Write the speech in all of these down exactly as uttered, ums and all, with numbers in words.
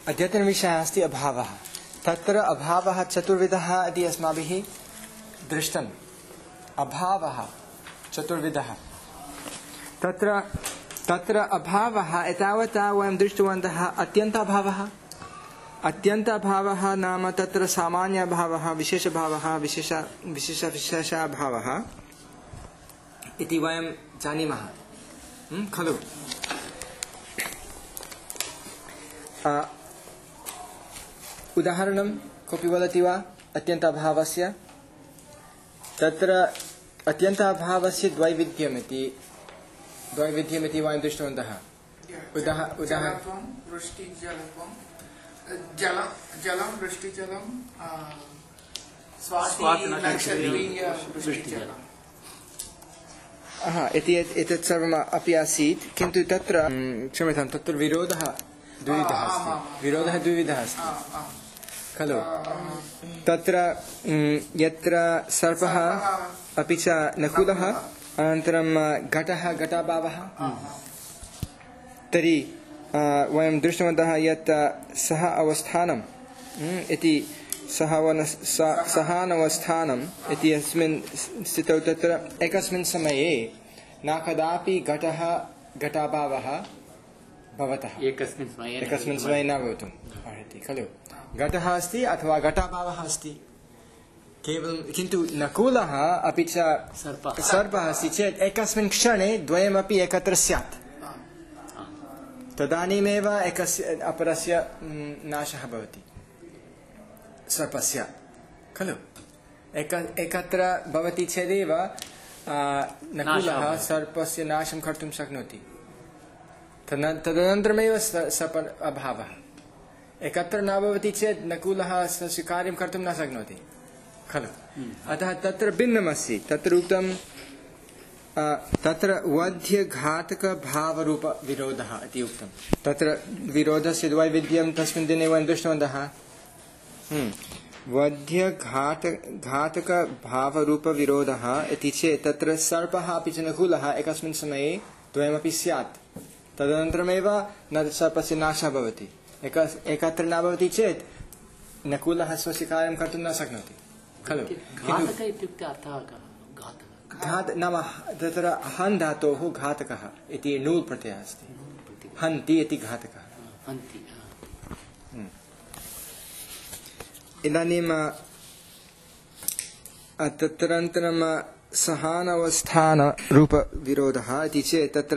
अद्यतनविषयः अस्ति अभावः। तत्र अभावः चतुर्विधः इति अस्माभिः दृष्टम्। अभावः चतुर्विधः। तत्र तत्र अभावः एतावता वयं दृष्टवन्तः अत्यन्ताभावः। अत्यन्ताभावः नाम तत्र सामान्यभावः, विशेषभावः, विशेष विशेषविशेषभावः इति वयं जानीमः खलु। उदाहरणं कोऽपि वदति वा अत्यन्ताभावस्य? तत्र अत्यन्ताभावस्य द्वैविध्यमिति द्वैविध्यमिति वयं दृष्टवन्तः। उदाहरणं वृष्टिजलत्वं जलं जलं वृष्टिजलं हा इति एतत् सर्वम् अपि आसीत्, किन्तु तत्र क्षम्यतां तत्र विरोधः द्विविधः अस्ति। विरोधः द्विविधः अस्ति खलु। तत्र यत्र सर्पः अपि च नकुलः अनन्तरं घटः घटाभावः, तर्हि वयं दृष्टवन्तः यत् सः अवस्थानम् इति सहानवस्थानम् इति अस्मिन् स्थितौ तत्र एकस्मिन् समये न कदापि घटः घटाभावः भवतः एकस्मिन् समये एकस्मिन् समये न भवितुम् अर्हति खलु। घटः अस्ति अथवा घटाभावः अस्ति केवलं, किन्तु नकुलः अपि च सर्पः अस्ति चेत् एकस्मिन् क्षणे द्वयमपि एकत्र स्यात्। तदानीमेव एकस्य अपरस्य नाशः भवति सर्पस्य खलु। एक एकत्र भवति चेदेव नकुलः सर्पस्य नाशं कर्तुं शक्नोति। तदनन्तरमेव सर्प अभावः। एकत्र न भवति चेत् नकुलः स्वस्य कार्यं कर्तुं न शक्नोति खलु। अतः तत्र भिन्नमस्ति। तत्र उक्तं तत्र वध्यघातकभावरूपविरोधः इति उक्तं। तत्र विरोधस्य द्वैविध्यं तस्मिन् दिने वयं दृष्टवन्तः। वध्यघात घातकभावरूपविरोधः इति चेत् तत्र सर्पः अपि च नकुलः एकस्मिन् समये द्वयमपि स्यात्। तदनन्तरमेव न सर्पस्य नाशः भवति। एक एकत्र न भवति चेत् नकुलः स्वस्य कार्यं कर्तुं न शक्नोति खलु। घात नाम तत्र हन् धातोः घातकः इति नूल् प्रत्ययः अस्ति। हन्ति इति घातकः। इदानीं तदनन्तरं सहानवस्थानरूपविरोधः इति चेत् तत्र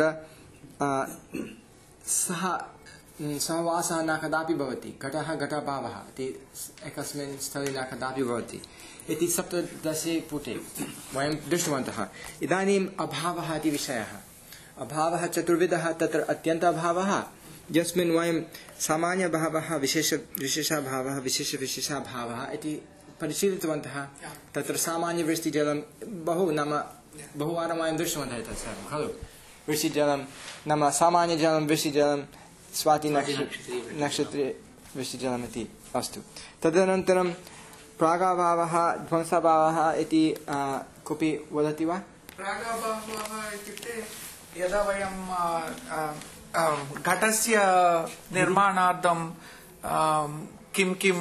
सः सहवासः न कदापि भवति। घटः घटाभावः इति एकस्मिन् स्थले न कदापि भवति इति सप्तदशे पुटे वयं दृष्टवन्तः। इदानीम् अभावः इति विषयः। अभावः चतुर्विधः। तत्र अत्यन्ताभावः यस्मिन् वयं सामान्यभावः, विशेष विशेषभावः, विशेषविशेषभावः इति परिशीलितवन्तः। तत्र सामान्यवृष्टिजलं बहु नाम बहुवारं वयं दृष्टवन्तः एतत् सर्वं खलु। वृष्टिजलं नाम सामान्यजलं वृष्टिजलं, स्वातिनक्षत्रे वृष्टिजलम् इति अस्तु। तदनन्तरं प्रागाभावः ध्वंसाभावः इति कोऽपि वदति वा? प्रागाभावः इत्युक्ते यदा वयं घटस्य निर्माणार्थं किं किं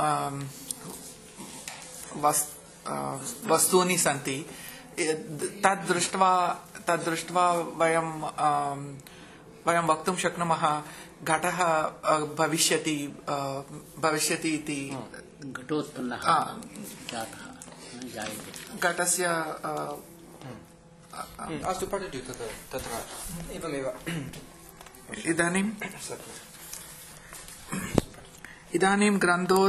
वस्तूनि सन्ति तद्दृष्ट्वा तद्दृष्ट्वा वयं वयं वक्तुं शक्नुमः घटः भविष्यति भविष्यति इति। घटोत्पन्नः घटस्य अस्तु पठतु तत्र एवमेव। इदानीं इदानीं ग्रन्थो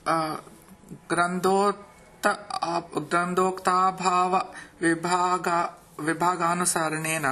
ग्रन्थोक्त ग्रन्थोक्ताभाव विभाग विभागानुसारणेन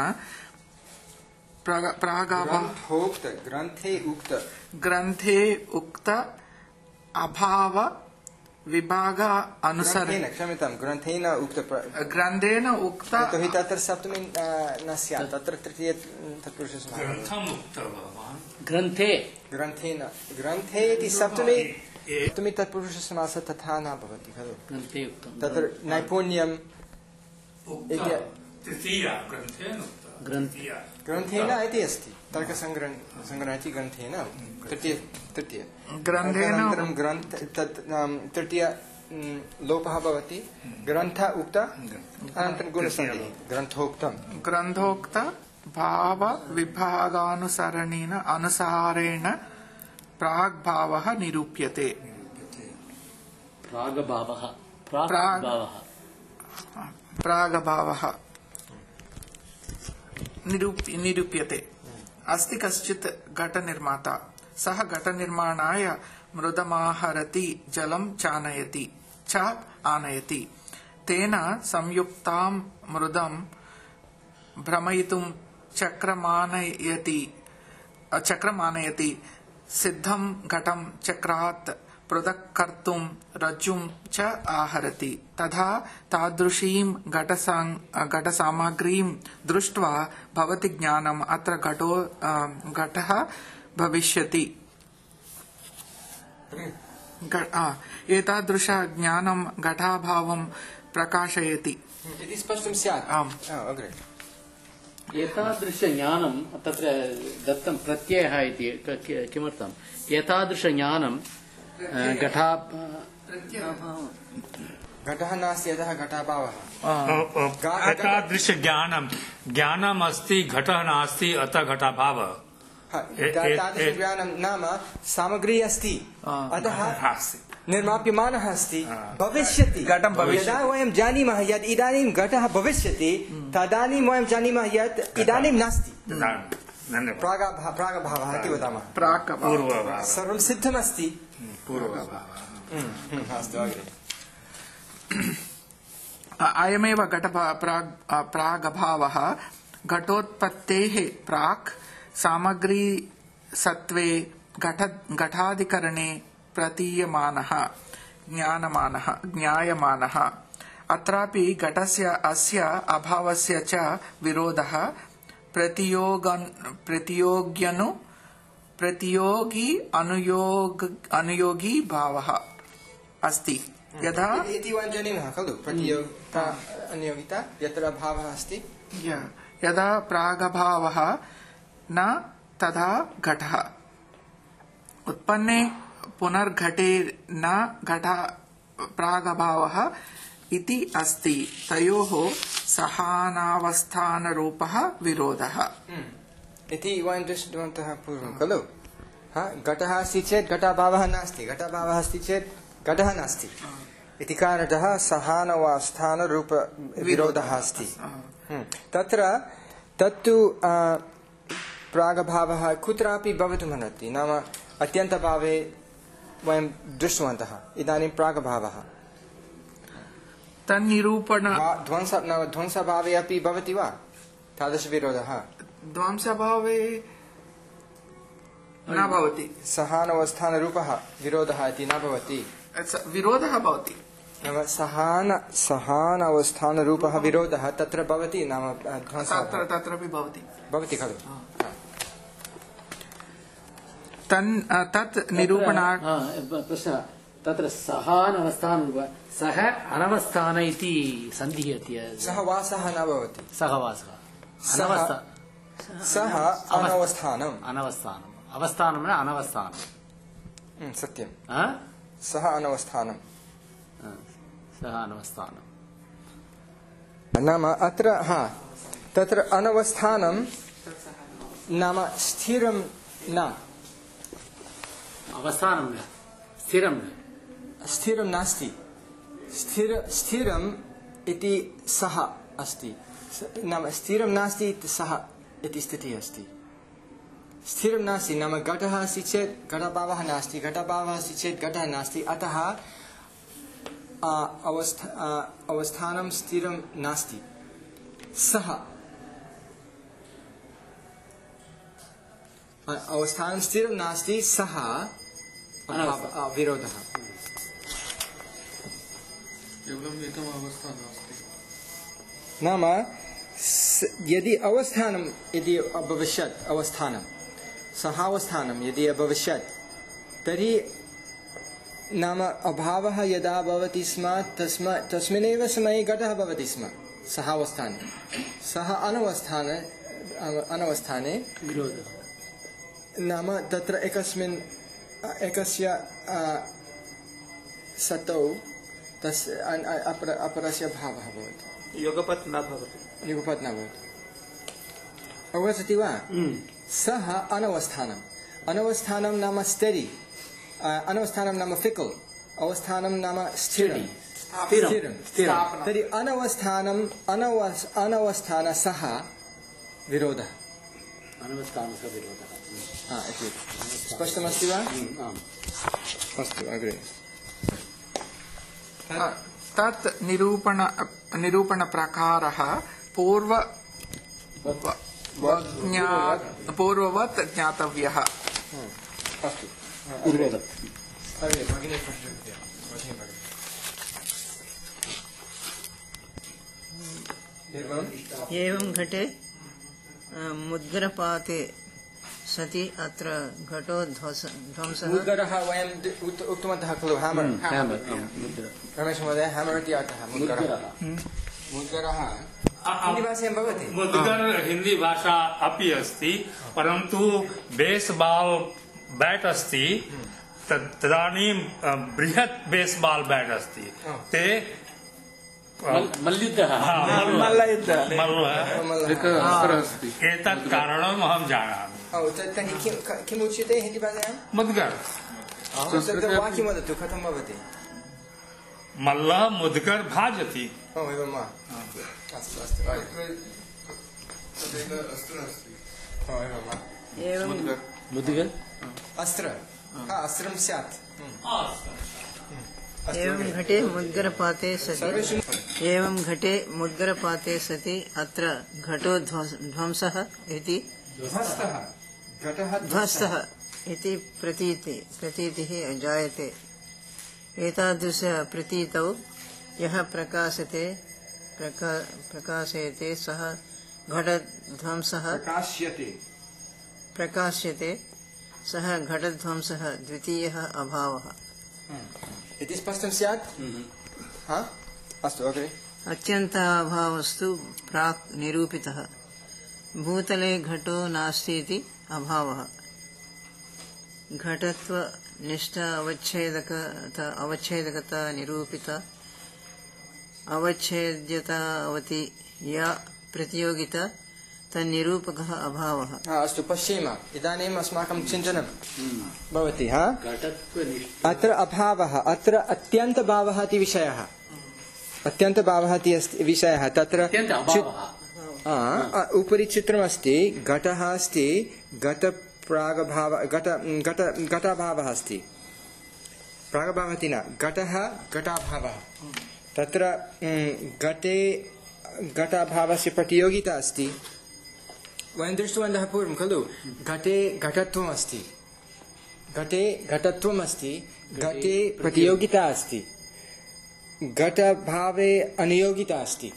ग्रन्थोक्त ग्रन्थे उक्त ग्रन्थे उक्त अभाव विभाग अनुसारेण क्षम्यतां ग्रन्थेन उक्त ग्रन्थेन उक्त यतोहि तत्र सप्तमी न स्यात्। तत्र तृतीय तत्पुरुषसमासः ग्रन्थे ग्रन्थेन ग्रन्थे इति सप्तमी सप्तमी तत्पुरुषसमासः तथा न भवति खलु। तत्र नैपुण्यं ग्रन्थेन इति अस्ति तर्कसङ्ग्रह सङ्ग्रह इति ग्रन्थेन तृतीय तृतीय ग्रन्थेन अनन्तरं ग्रन्थ तत् तृतीय लोपः भवति ग्रन्थ उक्त अनन्तरं गुणसन्धिः ग्रन्थोक्तं ग्रन्थोक्त भाव विभागानुसरणेन अनुसारेण प्राग्भावः निरूप्यते प्रागभावः प्राग्भावः प्रागभावः निरूप्य निरूप्यते अस्ति कश्चित् घटनिर्माता सः घटनिर्माणाय मृदमाहरति जलं चानयति च आनयति तेन संयुक्तां मृदं भ्रमयितुं चक्रमानयति चक्रमानयति सिद्धं घटं चक्रात् पृथक् कर्तुं रज्जुं च आहरति तथा तादृशीं घटसामग्रीं दृष्ट्वा भवति ज्ञानम् अत्र घटो घटः भविष्यति एतादृश ज्ञानं घटाभावं प्रकाशयति इति स्पष्टं स्यात् आम् अग्रे एतादृशज्ञानं तत्र दत्तं प्रत्ययः इति किमर्थम् एतादृशज्ञानं घटा घटः नास्ति यतः घटाभावः एतादृशज्ञानं ज्ञानम् अस्ति घटः नास्ति अतः घटाभावः तादृशज्ञानं नाम सामग्री अस्ति अतः निर्माप्यमानः अस्ति भविष्यति यदा वयं जानीमः यत् इदानीं घटः भविष्यति तदानीं वयं जानीमः यत् इदानीं नास्ति प्रागभावः इति वदामः सर्वं सिद्धमस्ति अयमेव घट प्रागभावः घटोत्पत्तेः प्राक् सामग्री सत्त्वे घट घटाधिकरणे प्रतीयमानः ज्ञानमानः ज्ञायमानः अत्रापि घटस्य अस्य अभावस्य च विरोधः प्रतियोगन प्रतियोग्यनु प्रतियोगी अनुयोग अनुयोगी भावः अस्ति यथा इति वयं जानीमः खलु प्रतियोगिता अनुयोगिता यत्र भावः अस्ति यदा प्रागभावः न तथा घटः उत्पन्ने पुनर्घटे न घट प्रागभावः इति अस्ति तयोः सहानावस्थानरूपः विरोधः इति वयं दृष्टवन्तः पूर्वं खलु घटः अस्ति चेत् घटाभावः नास्ति घटाभावः अस्ति चेत् घटः नास्ति इति कारणतः सहानवस्थानरूप विरोधः अस्ति तत्र तत्तु प्रागभावः कुत्रापि भवितुमर्हति नाम अत्यन्तभावे वयं दृष्टवन्तः इदानीं प्रागभावः तन्निरूपण ध्वंस ध्वंसभावे अपि भवति वा तादृशविरोधः ध्वंसभावे न भवति सहानवस्थानरूपः विरोधः इति न भवति विरोधः भवति नाम सहान सहानवस्थानरूपः विरोधः तत्र भवति नाम तत्र तत्रापि भवति भवति खलु तन् तत् निरूपणार्थ प्रश्नः तत्र सहानवस्थान सह अनवस्थान इति सन्धिः अस्ति सहवासः न भवति सहवासः सः अनवस्थानम् अनवस्थानम् अवस्थानं न अनवस्थानं सत्यं सः अनवस्थानं सः अनवस्थानं नाम अत्र हा तत्र अनवस्थानं नाम स्थिरं न अवस्थानं न स्थिरं न स्थिरं नास्ति स्थिर स्थिरम् इति सः अस्ति नाम स्थिरं नास्ति इति सः इति स्थितिः अस्ति स्थिरं नास्ति नाम घटः अस्ति चेत् घटभावः नास्ति घटभावः अस्ति चेत् घटः नास्ति अतः अवस्था अवस्थानं स्थिरं नास्ति सः अवस्थानं स्थिरं नास्ति सः विरोधः नाम यदि अवस्थानं यदि अभविष्यत् अवस्थानं सः अवस्थानं यदि अभविष्यत् तर्हि नाम अभावः यदा भवति स्म तस्म तस्मिन्नेव समये घटः भवति स्म सः अवस्थाने सः अनवस्थाने अनवस्थाने विरोधः नाम तत्र एकस्मिन् एकस्य सतौ तस्य अपर अपरस्य भावः भवति युगपत् न भवति युगपत् न भवति अवगच्छति वा सः अनवस्थानम् अनवस्थानं नाम स्टेडि अनवस्थानं नाम फिकल् अवस्थानं नाम स्थिरं स्थिरं तर्हि अनवस्थानम् अनवस् अनवस्थान सः विरोधः अनवस्थानस्य विरोधः हा इति स्पष्टमस्ति वा आम् अस्तु अग्रे तत् निरूपण निरूपणप्रकारः पूर्व ज्ञा- पूर्ववत् ज्ञातव्यः अस्तु पूर्ववत् अग्रे भगिनी पठति भगिनी पठति एवम् एवं घटे अ, मुद्गरपाते सति अत्र घटो ध्वस ध्वंसः मुद्गरः वयं दि- उक्त- उक्तवन्तः खलु हेमर् रमेश महोदय हेमर् इति अर्थः मुद्गरः मुद्गरः हिन्दीभाषायां भवति मुद्गर हिंदी भाषा अपि अस्ति परन्तु बेसबाल् बैट् अस्ति तद्- तदानीं अ, बृहत् बेसबाल् बैट् अस्ति ते मल्युद्धः हा, मल्ल मल्लयुद्ध मल्लः। एतत् कारणम् अहं जानामि औ, त- तर्हि किं क- किम् उच्यते हिन्दीभाषायां मुद्गर तत्र वाक्यं वदतु कथं भवति मल्लः मुद्गर भाजति ओ एवं वा अस्तु अस्तु ओ एवं वा एवं मुद्गर अस्त्र हा अस्त्रं स्यात् एवं घटे मुद्गरपाते सति सर्वेषु एवं घटे मुद्गरपाते सति अत्र घटो ध्वस- ध्वंसः इति ध्वस्तः घटः ध्वस्तः इति प्रतीति प्रतीतिः जायते एतादृशप्रतीतौ यः प्रकाशते प्रका प्रकाशयते सः घटध्वंसः प्रकाश्यते प्रकाश्यते सः घटध्वंसः द्वितीयः अभावः इति स्पष्टं स्यात् हा अस्तु अग्रे अत्यन्ताभावस्तु प्राक् निरूपितः भूतले घटो नास्ति इति अभावः घटत्वनिष्ठ अवच्छेदकता अवच्छेदकता निरूपिता अवच्छेद्यतावती या प्रतियोगिता तन्निरूपकः अभावः हा अस्तु पश्येम इदानीम् अस्माकं चिन्तनं भवति हा घटत्वनिष्ठ अत्र अभावः अत्र अत्यन्तभावः इति विषयः अत्यन्तभावः इति अस्ति विषयः तत्र अत्यन्त चि- अभावः आ, अ- उपरि चित्रमस्ति घटः अस्ति घटप्रागभाव घट घट घटाभावः अस्ति प्रागभावः इति न घटः घटाभावः तत्र म्, घटे घटाभावस्य प्रतियोगिता अस्ति वयं दृष्टवन्तः पूर्वं खलु घटे घटत्वम् अस्ति घटे घटत्वम् अस्ति घटे प्रतियोगिता अस्ति घटभावे अनियोगिता अस्ति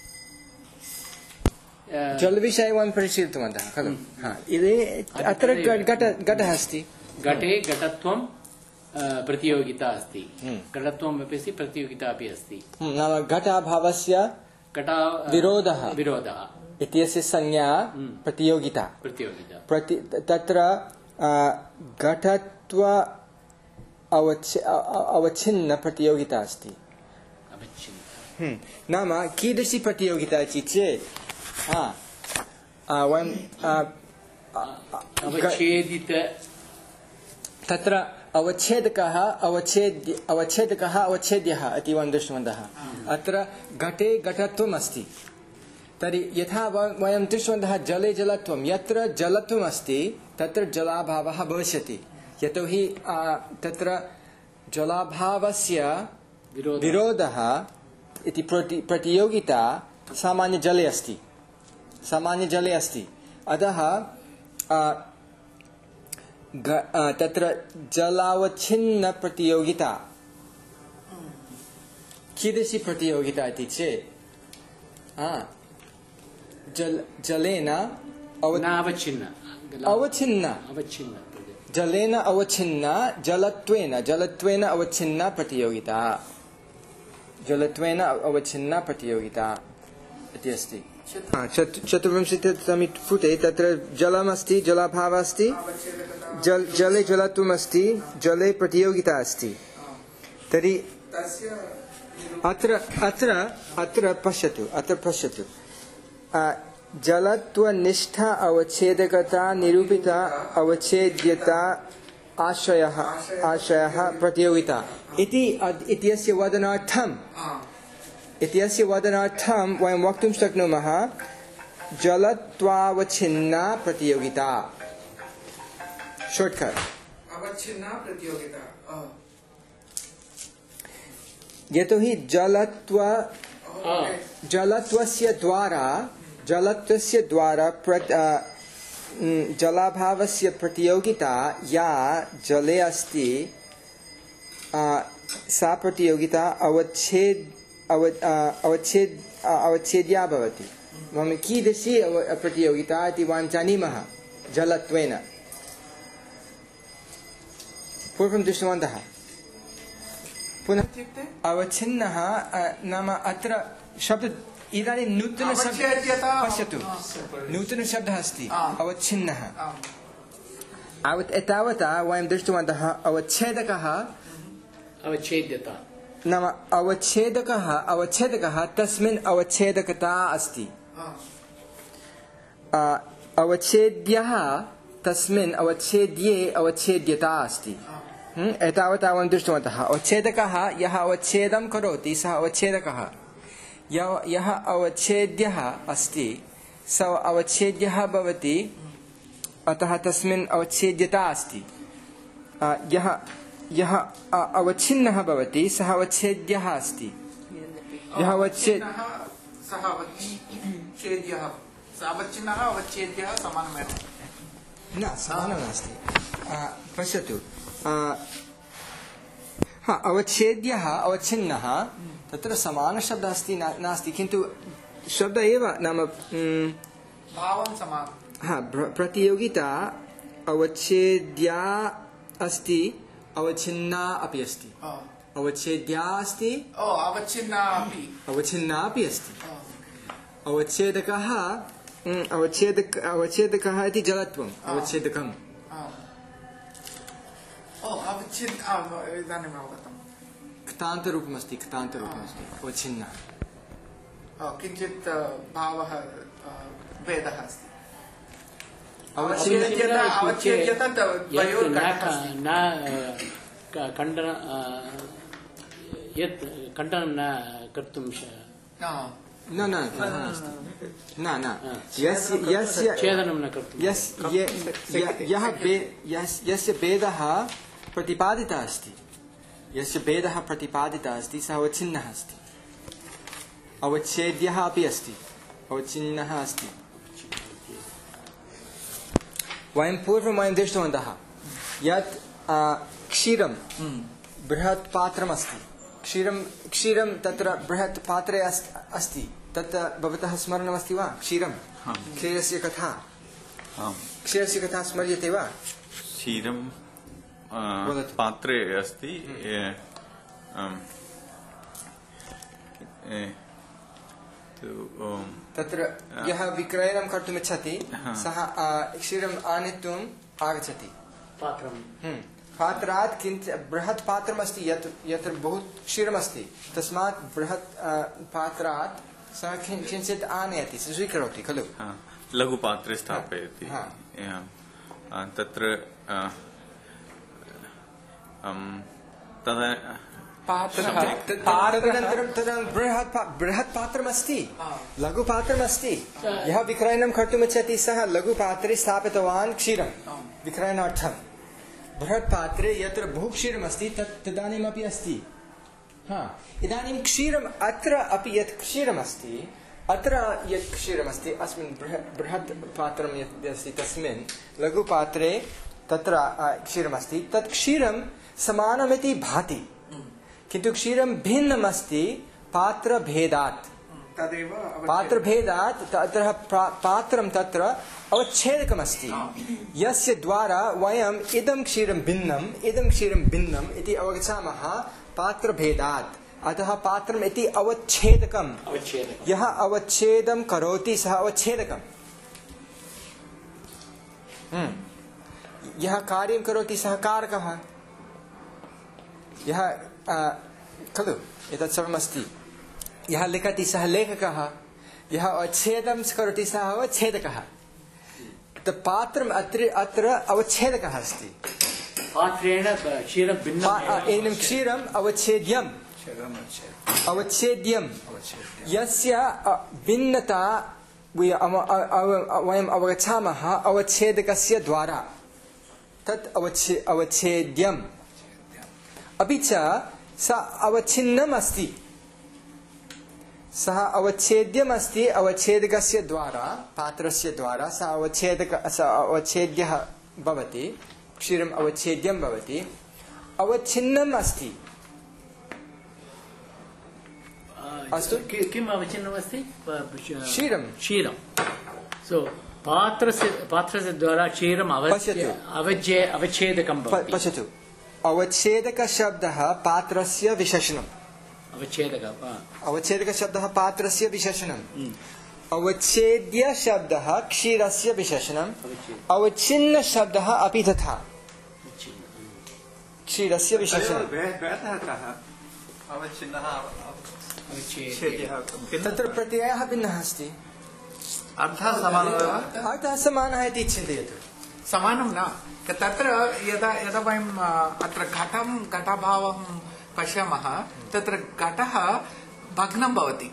जलविषये वयं परिशीलितवन्तः खलु हा इदे अत्र घ- घट घटः अस्ति घटे घटत्वं अ, प्रतियोगिता अस्ति हम्म। घटत्वम् अपि अस्ति प्रतियोगिता अपि अस्ति हम्म, नाम घटाभावस्य घटा अ, विरोधः। विरोधः इत्यस्य संज्ञा प्रतियोगिता प्रतियोगिता प्रति तत्र आ, घटत्व अवच्छ अ- अवच्छिन्न प्रतियोगिता अस्ति अवच्छिन्न हम्म, नाम कीदृशी प्रतियोगिता इति चेत् हा आ, वयं आ, आ, आ, अवच्छेदित तत्र अवच्छेदकः अवच्छेद्य अवच्छेदकः अवच्छेद्यः इति वयं दृष्टवन्तः अत्र घटे घटत्वम् अस्ति तर्हि यथा व- वयं दृष्टवन्तः जले जलत्वं यत्र जलत्वम् अस्ति तत्र जलाभावः भविष्यति यतोहि आ, तत्र जलाभावस्य विरोधः विरोधः इति प्रति प्रतियोगिता सामान्यजले अस्ति सामान्यजले अस्ति अतः आ, ग- आ, तत्र जलावच्छिन्न प्रतियोगिता कीदृशी प्रतियोगिता इति चेत् आ, जल जलेन अव न अवच्छिन्न अवच्छिन्न अवच्छिन्न जलेन अवच्छिन्न जलत्वेन जलत्वेन अवच्छिन्न प्रतियोगिता जलत्वेन अवच्छिन्न प्रतियोगिता इति अस्ति हा, चतु- चतुर्विंशतितमे पुटे तत्र जलमस्ति, जलाभावः अस्ति, जल जले जलत्वम् अस्ति, जले प्रतियोगिता अस्ति। तर्हि अत्र अत्र अत्र पश्यतु अत्र पश्यतु आ, जलत्वनिष्ठा अवच्छेदकता निरूपिता अवच्छेद्यता आश्रयः आश्रयः प्रतियोगिता इति इत्यस्य वदनार्थम् इत्यस्य वदनार्थं वयं वक्तुं शक्नुमः जलत्वावच्छिन्ना प्रतियोगिता। शॉर्टकट अवच्छिन्ना प्रतियोगिता। यतोहि जलत्व जलत्वस्य द्वारा जलत्वस्य द्वारा जलाभावस्य प्रतियोगिता या जले अस्ति सा प्रतियोगिता अवच्छेद अवच्छेद अवच्छेद्या भवति। वयं कीदृशी प्रतियोगिता इति वयं जानीमः जलत्वेन पूर्वं दृष्टवन्तः। पुनः अवच्छिन्नः नाम अत्र शब्द इदानीं नूतनशब्दः पश्यतु नूतनशब्दः अस्ति अवच्छिन्नः। एतावता वयं दृष्टवन्तः अवच्छेदकः अवच्छेद्यता नाम अवच्छेदकः अवच्छेदकः तस्मिन् अवच्छेदकता अस्ति, अवच्छेद्यः तस्मिन् अवच्छेद्ये अवच्छेद्यता अस्ति। एतावता वयं दृष्टवन्तः अवच्छेदकः यः अवच्छेदं करोति सः अवच्छेदकः, यः अवच्छेद्यः अस्ति सः अवच्छेद्यः भवति, अतः तस्मिन् अवच्छेद्यता अस्ति। यः यः अवच्छिन्नः भवति सः अवच्छेद्यः अस्ति। यः अवच्छेद सः अवच्छेद्यः अवच्छिन्नः अवच्छेद्यः समानमेव न समानं नास्ति। पश्यतु हा अवच्छेद्यः अवच्छिन्नः तत्र समानशब्दः अस्ति नास्ति, किन्तु शब्दः एव नाम भावं समानं। हा प्रतियोगिता अवच्छेद्या अस्ति, अवच्छिन्ना अपि अस्ति। अवच्छेद्या अस्ति, अवच्छिन्ना अपि अवच्छिन्ना अपि अस्ति। अवच्छेदकः अवच्छेदक अवच्छेदकः इति जलत्वम् अवच्छेदकम्। इदानीम् अवगतम्। क्तान्तरूपमस्ति क्तान्तरूपमस्ति अवच्छिन्नः। किञ्चित् भावः भेदः अस्ति। खण्डन यत् खण्डनं न कर्तुं न न न न यस्य यस्य छेदनं न कर्तुं यः यस्य भेदः प्रतिपादितः अस्ति यस्य भेदः प्रतिपादितः अस्ति सः अवच्छिन्नः अस्ति। अवच्छेद्यः अपि अस्ति, अवच्छिन्नः अस्ति। वयं पूर्वं वयं दृष्टवन्तः यत् क्षीरं बृहत् पात्रमस्ति, क्षीरं क्षीरं तत्र बृहत् पात्रे अस्ति, तत् भवतः स्मरणमस्ति वा? क्षीरं क्षीरस्य कथा क्षीरस्य कथा स्मर्यते वा? क्षीरं पात्रे अस्ति, तत्र यः विक्रयणं कर्तुम् इच्छति सः क्षीरम् आनेतुम् आगच्छति। पात्रात् किञ्चित् बृहत् पात्रमस्ति यत् यत्र बहु क्षीरमस्ति, तस्मात् बृहत् पात्रात् सः किञ्चित् आनयति, स्वीकरोति खलु। लघुपात्रे स्थापयति। तत्र तदा तदनन्तरं तदनन्तरं बृहत् बृहत् पात्रमस्ति, लघुपात्रमस्ति। यः विक्रयणं कर्तुम् इच्छति सः लघुपात्रे स्थापितवान् क्षीरं विक्रयणार्थं। बृहत् पात्रे यत्र बहु क्षीरमस्ति तत् तदानीमपि अस्ति। हा इदानीं क्षीरम् अत्र अपि यत् क्षीरमस्ति, अत्र यत् क्षीरमस्ति अस्मिन् बृहत् बृहत् पात्रं यत् अस्ति तस्मिन् लघुपात्रे तत्र क्षीरमस्ति, तत् क्षीरं समानमिति भाति, किन्तु क्षीरं भिन्नमस्ति पात्रभेदात्। तदेव पात्रभेदात् तत्र पात्रं तत्र अवच्छेदकमस्ति, यस्य द्वारा वयम् इदं क्षीरं भिन्नम् इदं क्षीरं भिन्नम् इति अवगच्छामः पात्रभेदात्। अतः पात्रम् इति अवच्छेदकम् अवच्छेदकम्। यः अवच्छेदं करोति सः अवच्छेदकम् यः कार्यं करोति सः कारकः यः खलु एतत् सर्वमस्ति यः लिखति सः लेखकः यः अवच्छेदं करोति सः अवच्छेदकः पात्रम् अत्र अत्र अवच्छेदकः अस्ति पात्रेण क्षीरं भिन्नम् एनं क्षीरम् अवच्छेद्यम् अवच्छेद्यं यस्य भिन्नता वयम् अवगच्छामः अवच्छेदकस्य द्वारा तत् अवच्छे अवच्छेद्यम् अपि च स अवच्छिन्नम् अस्ति सः अवच्छेद्यम् अस्ति अवच्छेदकस्य द्वारा पात्रस्य द्वारा सः अवच्छेदक सः अवच्छेद्यः भवति क्षीरम् अवच्छेद्यं भवति अवच्छिन्नम् अस्ति अस्तु किम् अवच्छिन्नम् अस्ति क्षीरं क्षीरं सो पात्रस्य पात्रस्य द्वारा क्षीरम् पश्यतु। अवच्छे अवच्छेदकं भवति पश्यतु अवच्छेदकशब्दः पात्रस्य विशेषणम् अवच्छेदकम् अवच्छेदकशब्दः पात्रस्य विशेषणम् अवच्छेद्यशब्दः क्षीरस्य विशेषणम् अवच्छिन्नशब्दः अपि तथा क्षीरस्य विशेषणम् तत्र प्रत्ययः भिन्नः अस्ति अर्थः समानः अर्थः समानः इति चिन्तयतु समानं न तत्र यदा यदा वयम् अत्र घटं घटभावं पश्यामः तत्र घटः भग्नं भवति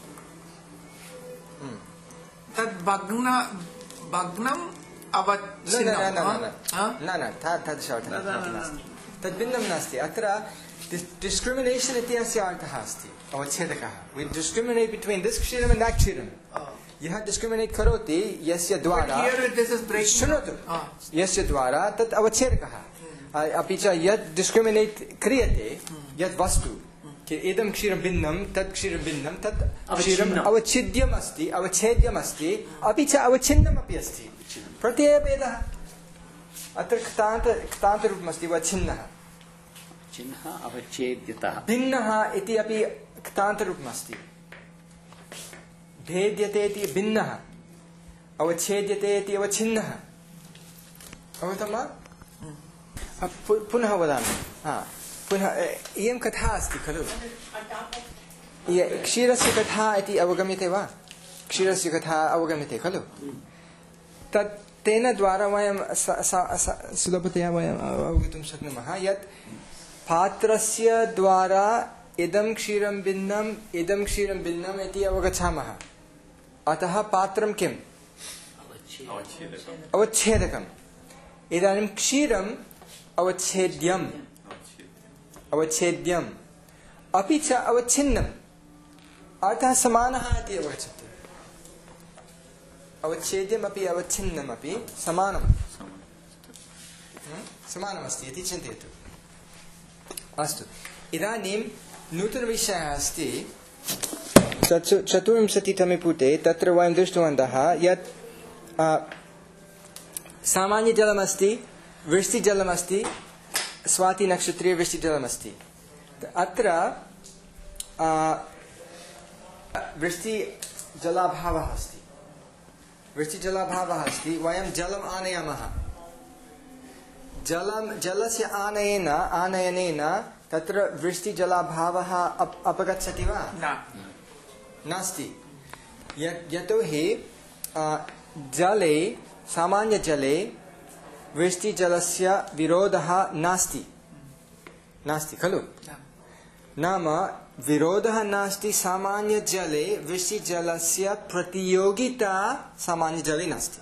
तद् भग्न भग्नम् अवच्छिन्नं न न तद् भिन्नं नास्ति अत्र डिस्क्रिमिनेशन् इत्यस्य अर्थः अस्ति अवच्छेदकः we discriminate between this क्षीरम् and that क्षीरम् यः डिस्क्रिमिनेट् करोति यस्य द्वारा शृणोतु यस्य द्वारा तत् अवच्छेदकः अपि च यत् डिस्क्रिमिनेट् क्रियते यत् वस्तु इदं क्षीरं भिन्नं तत् क्षीरं भिन्नं तत् क्षीरम् अवच्छिद्यम् अस्ति अवच्छेद्यम् अस्ति अपि च अवच्छिन्नम् अपि अस्ति प्रत्ययभेदः अत्र क्तान्त क्तान्तरूपमस्ति अवच्छिन्नः चिह्नः अवच्छेद्यतः भिन्नः इति अपि क्तान्तरूपमस्ति भेद्यते इति भिन्नः अवच्छेद्यते इति अवच्छिन्नः अवगतं वा पुनः वदामि पुनः इयं कथा अस्ति खलु क्षीरस्य कथा इति अवगम्यते वा क्षीरस्य कथा अवगम्यते खलु तत् तेन द्वारा वयं सुलभतया वयम् अवगन्तुं शक्नुमः यत् पात्रस्य द्वारा इदं क्षीरं भिन्नम् इदं क्षीरं भिन्नम् इति अवगच्छामः अतः पात्रं किम् अवच्छेदकम् इदानीं क्षीरम् अवच्छेद्यम् अवच्छेद्यम् अपि च अवच्छिन्नम् अतः समानः इति अवगच्छति अवच्छेद्यमपि अवच्छिन्नमपि समानं समानमस्ति इति चिन्तयतु अस्तु इदानीं नूतनविषयः अस्ति चतुर्विंशतितमे पुटे तत्र वयं दृष्टवन्तः यत् सामान्यजलमस्ति वृष्टिजलमस्ति स्वातिनक्षत्रीय वृष्टिजलमस्ति अत्र वृष्टिजलाभावः अस्ति वृष्टिजलाभावः अस्ति वयं जलम् आनयामः जलं जलस्य आनयेन आनयनेन तत्र वृष्टिजलाभावः अपगच्छति वा नास्ति यतोहि जले सामान्यजले वृष्टिजलस्य विरोधः नास्ति नास्ति खलु नाम विरोधः नास्ति सामान्यजले वृष्टिजलस्य प्रतियोगिता सामान्यजले नास्ति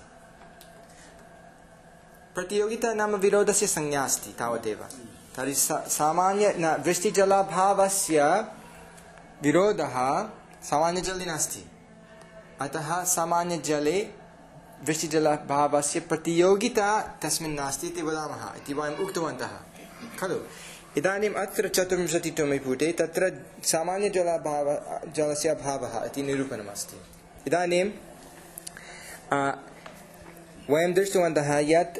प्रतियोगिता नाम विरोधस्य संज्ञा अस्ति तावदेव तर्हि सामान्य न वृष्टिजलाभावस्य विरोधः सामान्यजले नास्ति अतः सामान्यजले वृष्टिजलाभावस्य प्रतियोगिता तस्मिन् नास्ति इति वदामः इति वयम् उक्तवन्तः खलु इदानीम् अत्र चतुर्विंशतितमे पुटे तत्र सामान्यजलाभाव जलस्य अभावः इति निरूपणमस्ति इदानीं वयं दृष्टवन्तः यत्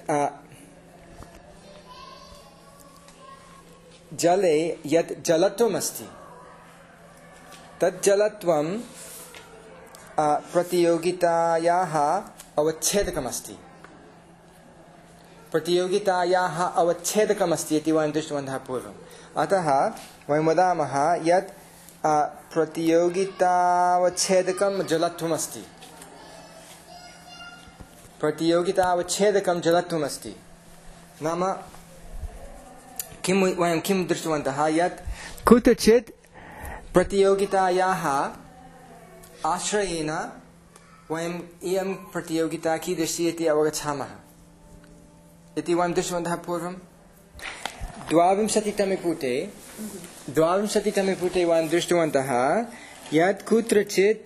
जले यत् जलत्वमस्ति तज्जलत्वं प्रतियोगितायाः अवच्छेदकमस्ति प्रतियोगितायाः अवच्छेदकमस्ति इति वयं दृष्टवन्तः पूर्वम् अतः वयं वदामः यत् प्रतियोगितावच्छेदकं जलत्वमस्ति प्रतियोगितावच्छेदकं जलत्वमस्ति नाम किं वयं किं दृष्टवन्तः यत् कुत्रचित् प्रतियोगितायाः आश्रयेण वयम् इयं प्रतियोगिता कीदृशी इति अवगच्छामः इति वयं दृष्टवन्तः पूर्वं द्वाविंशतितमे पुटे द्वाविंशतितमे पुटे वयं दृष्टवन्तः यत् कुत्रचित्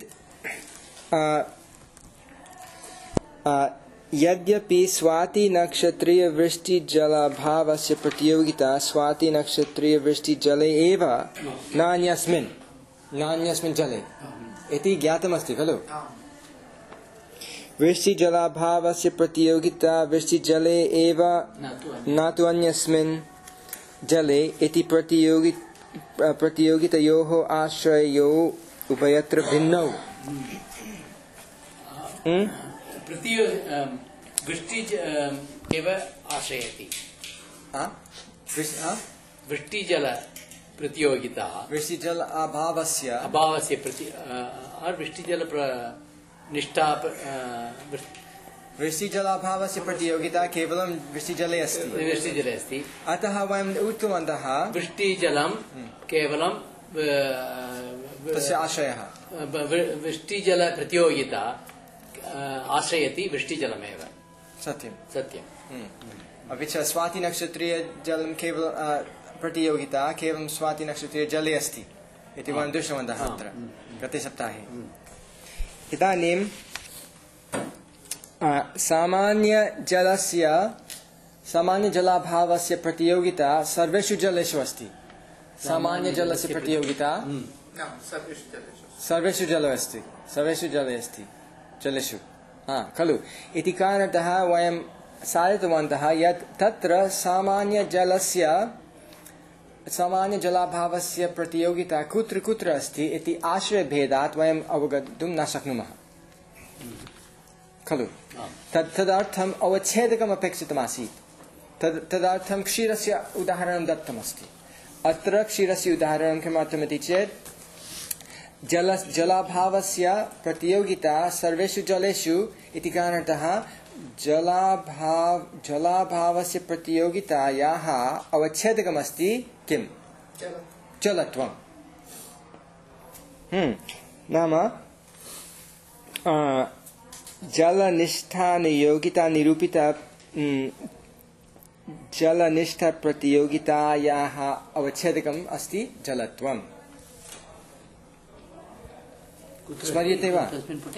यद्यपि स्वातिनक्षत्रीयवृष्टिजलाभावस्य प्रतियोगिता स्वातिनक्षत्रीयवृष्टिजले एव नान्यस्मिन् नान्यस्मिन् जले इति ज्ञातमस्ति खलु वृष्टिजलाभावस्य प्रतियोगिता वृष्टिजले एव न तु अन्यस्मिन् जले इति प्रतियोगि प्रतियोगितयोः आश्रययोः उभयत्र भिन्नौ वृष्टि एव आश्रयति वृष्टिजल प्रतियोगिता वृष्टिजल अभावस्य अभावस्य प्रति और वृष्टिजल निष्ठा वृष्टिजलाभावस्य प्रतियोगिता केवलं वृष्टिजले अस्ति वृष्टिजले अस्ति अतः वयम् उक्तवन्तः वृष्टिजलं केवलं तस्य आश्रयः वृष्टिजल प्रतियोगिता आश्रयति वृष्टिजलमेव सत्यं सत्यम् अपि च स्वातिनक्षत्रीयजलं केवलं प्रतियोगिता केवलं स्वातिनक्षत्रीयजले अस्ति इति वयं दृष्टवन्तः अत्र गते सप्ताहे इदानीं सामान्यजलस्य सामान्यजलाभावस्य प्रतियोगिता सर्वेषु जलेषु अस्ति सामान्यजलस्य प्रतियोगिता सर्वेषु जले अस्ति सर्वेषु जले अस्ति जलेषु हा खलु इति कारणतः वयं साधितवन्तः यत् तत्र सामान्यजलस्य सामान्यजलाभावस्य प्रतियोगिता कुत्र कुत्र अस्ति इति आश्रयभेदात् वयम् अवगन्तुं न शक्नुमः खलु तद् तदर्थम् अवच्छेदकम् अपेक्षितमासीत् तद् तदर्थं क्षीरस्य उदाहरणं दत्तमस्ति अत्र क्षीरस्य उदाहरणं किमर्थमिति चेत् जल जलाभावस्य प्रतियोगिता सर्वेषु जलेषु इति कारणतः जलाभाव जलाभावस्य प्रतियोगितायाः अवच्छेदकमस्ति किं जलत्वं नाम जलनिष्ठानियोगिता निरूपिता जलनिष्ठप्रतियोगितायाः अवच्छेदकम् अस्ति जलत्वम् स्मर्यते वा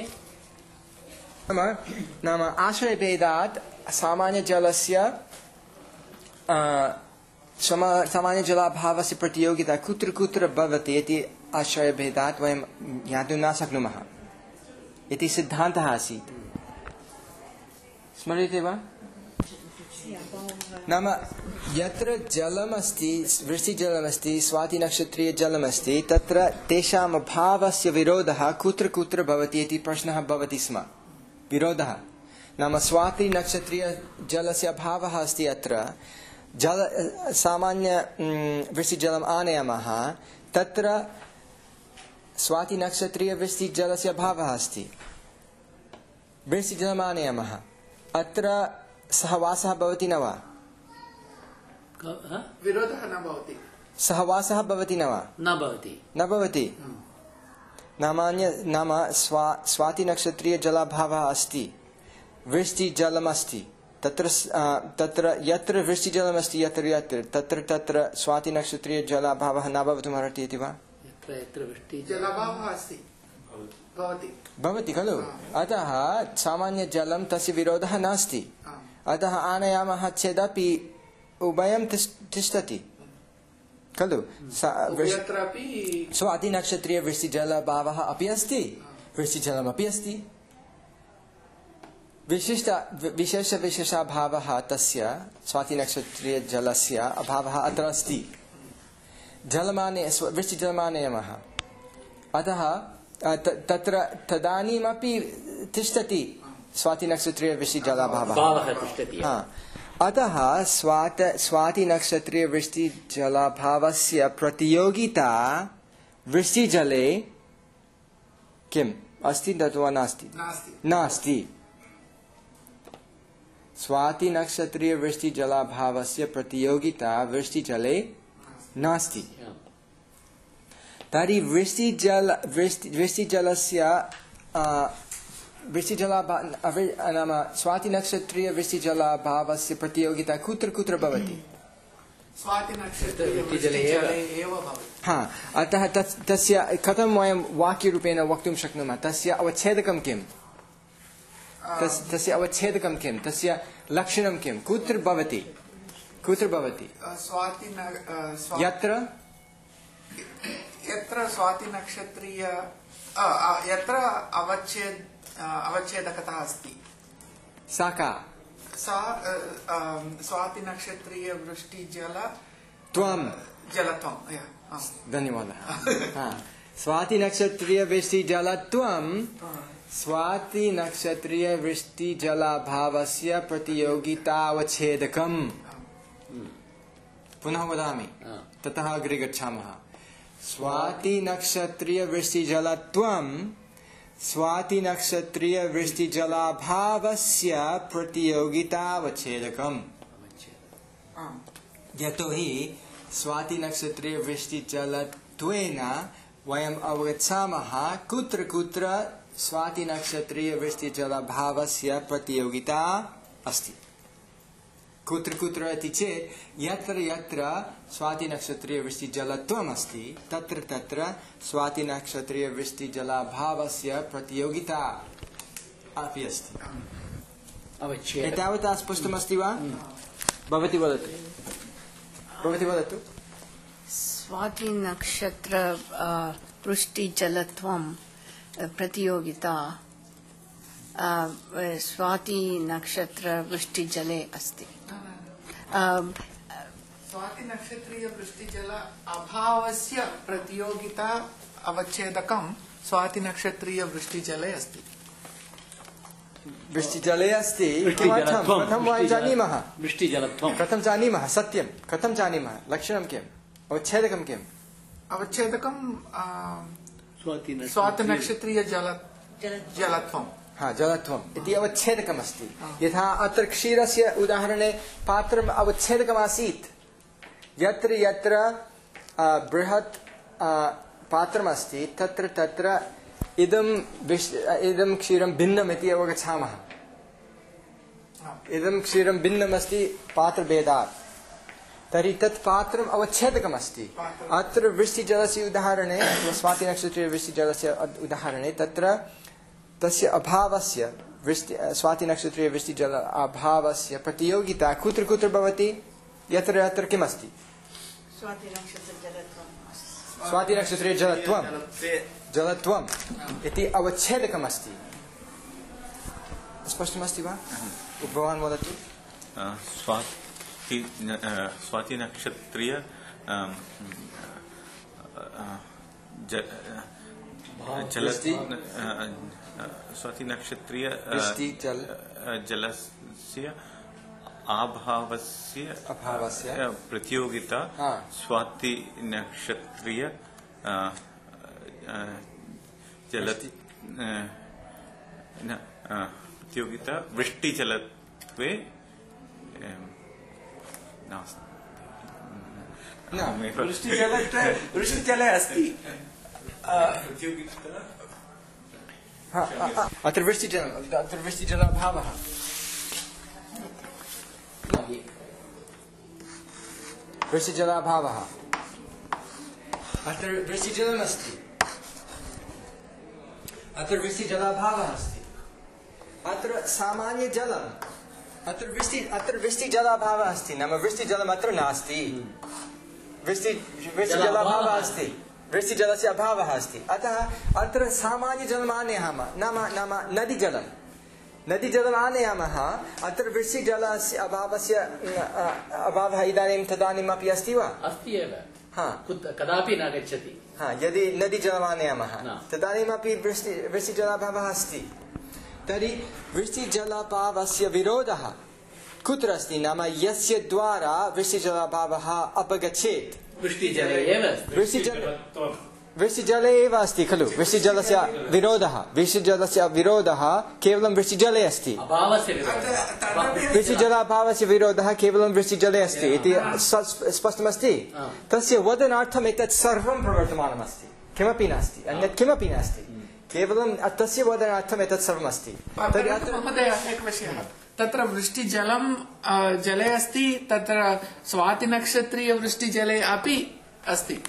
नाम नाम आश्रयभेदात् सामान्यजलस्य सामान्यजलाभावस्य प्रतियोगिता कुत्र कुत्र भवति इति आश्रयभेदात् वयं ज्ञातुं न शक्नुमः इति सिद्धान्तः आसीत् स्मर्यते वा नाम यत्र जलमस्ति वृष्टिजलमस्ति स्वातिनक्षत्रीयजलमस्ति तत्र तेषाम् अभावस्य विरोधः कुत्र कुत्र भवति इति प्रश्नः भवति स्म विरोधः नाम स्वातिनक्षत्रीयजलस्य अभावः अस्ति अत्र जल सामान्य वृष्टिजलम् आनयामः तत्र स्वातिनक्षत्रीयवृष्टिजलस्य अभावः अस्ति वृष्टिजलम् आनयामः अत्र सहवासः भवति न वा विरोधः न भवति सहवासः भवति न वा न भवति न भवति नामान्य नाम स्वा स्वातिनक्षत्रीयजलाभावः अस्ति वृष्टिजलमस्ति तत्र तत्र यत्र वृष्टिजलमस्ति यत्र यत्र तत्र तत्र स्वातिनक्षत्रीयजलाभावः न भवितुमर्हति इति वा यत्र यत्र जलाभावः अस्ति भवति भवति खलु अतः सामान्यजलं तस्य विरोधः नास्ति अतः आनयामः चेदपि उभयं तिष्ठति खलु स्वातिनक्षत्रीयवृष्टिजलाभावः अपि अस्ति वृष्टिजलमपि अस्ति विशिष्ट विशेषविशेषाभावः तस्य स्वातिनक्षत्रीयजलस्य अभावः अत्र अस्ति जलमाने वृष्टिजलमानयामः अतः तत्र तदानीमपि तिष्ठति स्वातिनक्षत्रीय वृष्टिजलाभावः भावः तिष्ठति अतः स्वात स्वातिनक्षत्रीय वृष्टिजलाभावस्य प्रतियोगिता वृष्टिजले किम् अस्ति अथवा नास्ति नास्ति स्वातिनक्षत्रीय वृष्टिजलाभावस्य प्रतियोगिता वृष्टिजले नास्ति तर्हि वृष्टिजल वृष्टिजलस्य वृष्टिजलाभा नाम स्वातिनक्षत्रीय वृष्टिजलाभावस्य प्रतियोगिता कुत्र कुत्र भवति हा अतः तस्य कथं वयं वाक्यरूपेण वक्तुं शक्नुमः तस्य अवच्छेदकं किम् तस्य अवच्छेदकं किं तस्य लक्षणं किं कुत्र भवति कुत्र भवति यत्र यत्र स्वातिनक्षत्रीय यत्र अवच्छेद अवच्छेदकता अस्ति सा का सा स्वातिनक्षत्रीय वृष्टिजल त्वं जलत्वं धन्यवादः स्वातिनक्षत्रीय वृष्टिजलत्वं स्वातिनक्षत्रीय वृष्टिजलाभावस्य प्रतियोगितावच्छेदकम् पुनः वदामि ततः अग्रे गच्छामः स्वातिनक्षत्रीय वृष्टिजलत्वं स्वातिनक्षत्रीय वृष्टिजलाभावस्य प्रतियोगितावच्छेदकम् यतोहि स्वातिनक्षत्रीय वृष्टिजलत्वेन वयम् अवगच्छामः कुत्र कुत्र स्वातिनक्षत्रीय वृष्टिजलाभावस्य प्रतियोगिता अस्ति कुत्र कुत्र इति चेत् यत्र यत्र स्वातिनक्षत्रीय वृष्टिजलत्वम् अस्ति तत्र तत्र स्वातिनक्षत्रीय वृष्टिजलाभावस्य प्रतियोगिता अपि अस्ति एतावता स्पष्टमस्ति वा भवती वदतु भवती वदतु स्वातिनक्षत्र वृष्टिजलत्वं प्रतियोगिता स्वाति नक्षत्र वृष्टिजले अस्ति स्वातिनक्षत्रीय वृष्टिजल अभावस्य प्रतियोगिता अवच्छेदकं स्वातिनक्षत्रीय वृष्टिजले अस्ति वृष्टिजले अस्ति कथं वयं जानीमः वृष्टिजलत्वं कथं जानीमः सत्यं कथं जानीमः लक्षणं किम् अवच्छेदकं किम् अवच्छेदकं स्वातिनक्षत्रीय जल जलत्वं हा जलत्वम् इति अवच्छेदकम् अस्ति यथा अत्र क्षीरस्य उदाहरणे पात्रम् अवच्छेदकमासीत् यत्र यत्र बृहत् पात्रमस्ति तत्र तत्र इदं इदं क्षीरं भिन्नम् इति अवगच्छामः इदं क्षीरं भिन्नमस्ति पात्रभेदात् तर्हि तत् पात्रम् अवच्छेदकम् अस्ति अत्र वृष्टिजलस्य उदाहरणे स्वातिनक्षत्रीय वृष्टिजलस्य उदाहरणे तत्र तस्य अभावस्य वृष्टि स्वातिनक्षत्रीय वृष्टिजल अभावस्य प्रतियोगिता कुत्र कुत्र भवति यत्र यत्र किमस्ति स्वातिनक्षत्रीय जलत्वं जलत्वम् इति अवच्छेदकम् अस्ति स्पष्टमस्ति वा भवान् वदतु स्वाति स्वातिनक्षत्रीय जल स्वातिनक्षत्रीय जलस्य अभावस्य अभावस्य प्रतियोगिता स्वातिनक्षत्रीय जल प्रतियोगिता वृष्टिजलत्वे वृष्टिजले अस्ति अत्र वृष्टिजलम् अत्र वृष्टिजलाभावः वृष्टिजलाभावः अत्र वृष्टिजलमस्ति अत्र वृष्टिजलाभावः अस्ति अत्र सामान्यजलम् अत्र वृष्टि अत्र वृष्टिजलाभावः अस्ति नाम वृष्टिजलम् अत्र नास्ति वृष्टि वृष्टिजलाभावः अस्ति वृष्टिजलस्य अभावः अस्ति अतः अत्र सामान्यजलम् आनयामः नाम नाम नदीजलं नदीजलम् आनयामः अत्र वृष्टिजलस्य अभावस्य अभावः इदानीं तदानीमपि अस्ति वा अस्ति एव हा कुत- कदापि न गच्छति। हा यदि नदीजलम् आनयामः न। तदानीमपि वृष्टि वृष्टिजलाभावः अस्ति। तर्हि वृष्टिजलाभावस्य विरोधः कुत्र अस्ति? नाम यस्य द्वारा वृष्टिजलाभावः अपगच्छेत्। वृष्टिजले एव अस्ति। वृष्टिजल जलत्वं वृष्टिजले एव अस्ति खलु। वृष्टिजलस्य विरोधः वृष्टिजलस्य विरोधः केवलं वृष्टिजले अस्ति। अभावस्य विरोधः। वृष्टिजलाभावस्य विरोधः केवलं वृष्टिजले अस्ति इति स- स्पष्टमस्ति। तस्य वदनार्थम् एतत् सर्वं प्रवर्तमानमस्ति, किमपि नास्ति, अन्यत् किमपि नास्ति, केवलं तस्य वदनार्थम् एतत् सर्वमस्ति। तर्हि अत्र महोदय एकः विषयः, तत्र वृष्टिजलं अ, जले अस्ति, तत्र स्वातिनक्षत्रीयवृष्टिजले अपि अस्ति।